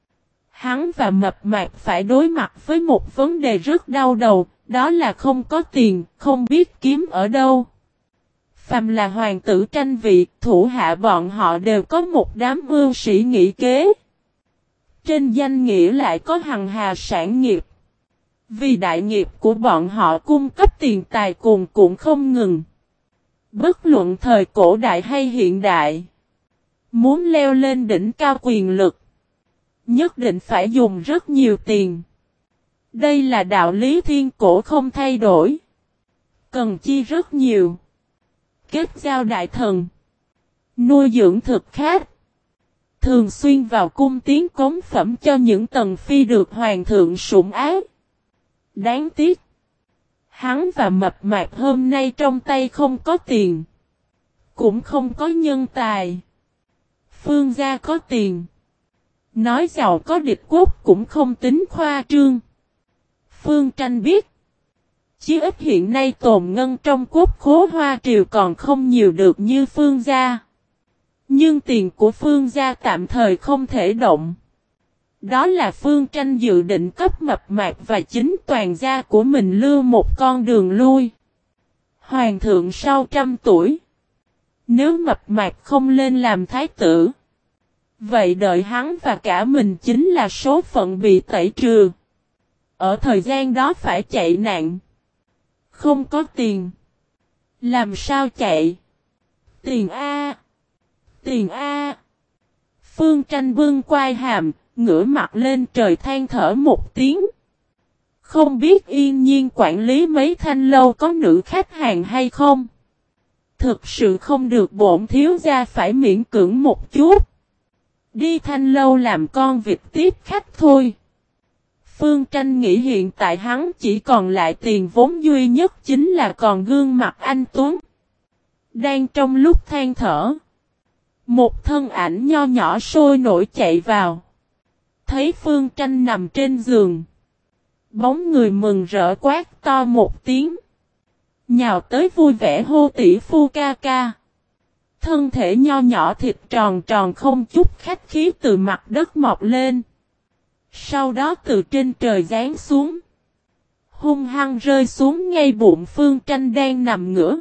Hắn và mập mạp phải đối mặt với một vấn đề rất đau đầu, đó là không có tiền, không biết kiếm ở đâu. Phàm là hoàng tử tranh vị, thủ hạ bọn họ đều có một đám mưu sĩ nghị kế. Trên danh nghĩa lại có hằng hà sản nghiệp. Vì đại nghiệp của bọn họ cung cấp tiền tài cuồn cuộn không ngừng. Bất luận thời cổ đại hay hiện đại. Muốn leo lên đỉnh cao quyền lực, nhất định phải dùng rất nhiều tiền. Đây là đạo lý thiên cổ không thay đổi. Cần chi rất nhiều. Kết giao đại thần. Nuôi dưỡng thực khách. Thường xuyên vào cung tiến cống phẩm cho những tầng phi được hoàng thượng sủng ái. Đáng tiếc. Hắn và mập mạp hôm nay trong tay không có tiền. Cũng không có nhân tài. Phương gia có tiền. Nói giàu có địch quốc cũng không tính khoa trương. Phương Tranh biết. Chí ít hiện nay tồn ngân trong quốc khố Hoa Triều còn không nhiều được như Phương gia. Nhưng tiền của Phương gia tạm thời không thể động. Đó là Phương Tranh dự định cấp mập mạp và chính toàn gia của mình lưu một con đường lui. Hoàng thượng sau 100 tuổi. Nếu mập mạp không lên làm thái tử. Vậy đợi hắn và cả mình chính là số phận bị tẩy trừ. Ở thời gian đó phải chạy nạn. Không có tiền. Làm sao chạy? Tiền A. Tiền A. Phương Tranh bưng quai hàm, ngửa mặt lên trời than thở một tiếng. Không biết Yên Nhiên quản lý mấy thanh lâu có nữ khách hàng hay không? Thực sự không được bổn thiếu gia phải miễn cưỡng một chút. Đi thanh lâu làm con vịt tiếp khách thôi. Phương Tranh nghĩ hiện tại hắn chỉ còn lại tiền vốn duy nhất chính là còn gương mặt anh Tuấn. Đang trong lúc than thở. Một thân ảnh nho nhỏ sôi nổi chạy vào. Thấy Phương Tranh nằm trên giường. Bóng người mừng rỡ quát to một tiếng. Nhào tới vui vẻ hô tỷ phu ca ca. Thân thể nho nhỏ thịt tròn tròn không chút khách khí từ mặt đất mọc lên. Sau đó từ trên trời giáng xuống. Hung hăng rơi xuống ngay bụng Phương Tranh đang nằm ngửa.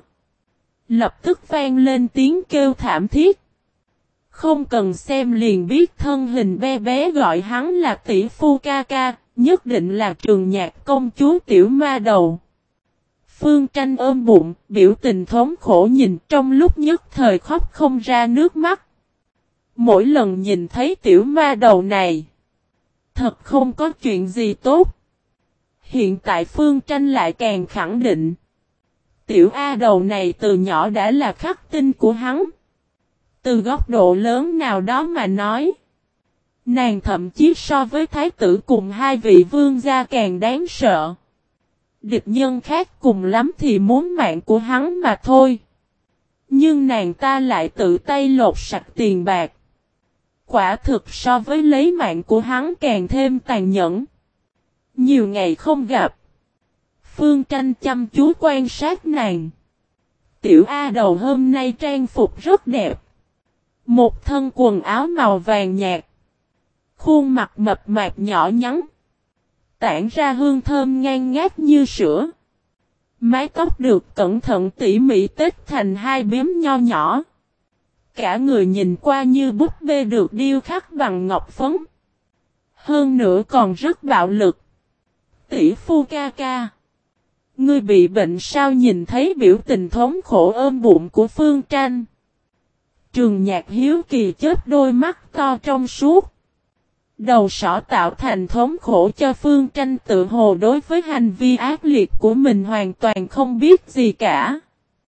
Lập tức vang lên tiếng kêu thảm thiết. Không cần xem liền biết thân hình bé bé gọi hắn là tỷ phu ca ca, nhất định là Trường Nhạc công chúa tiểu ma đầu. Phương Tranh ôm bụng, biểu tình thống khổ nhìn trong lúc nhất thời khóc không ra nước mắt. Mỗi lần nhìn thấy tiểu ma đầu này, thật không có chuyện gì tốt. Hiện tại Phương Tranh lại càng khẳng định. Tiểu A đầu này từ nhỏ đã là khắc tinh của hắn. Từ góc độ lớn nào đó mà nói. Nàng thậm chí so với thái tử cùng hai vị vương gia càng đáng sợ. Địch nhân khác cùng lắm thì muốn mạng của hắn mà thôi. Nhưng nàng ta lại tự tay lột sạch tiền bạc. Quả thực so với lấy mạng của hắn càng thêm tàn nhẫn. Nhiều ngày không gặp. Phương Tranh chăm chú quan sát nàng. Tiểu A đầu hôm nay trang phục rất đẹp. Một thân quần áo màu vàng nhạt. Khuôn mặt mập mạp nhỏ nhắn. Tản ra hương thơm ngang ngát như sữa. Mái tóc được cẩn thận tỉ mỉ tết thành hai bím nho nhỏ. Cả người nhìn qua như búp bê được điêu khắc bằng ngọc phấn. Hơn nữa còn rất bạo lực. Tỷ phu ca ca. Ngươi bị bệnh sao? Nhìn thấy biểu tình thống khổ ôm bụng của Phương Tranh. Trường Nhạc hiếu kỳ chớp đôi mắt to trong suốt. Đầu sỏ tạo thành thống khổ cho Phương Tranh tự hồ đối với hành vi ác liệt của mình hoàn toàn không biết gì cả.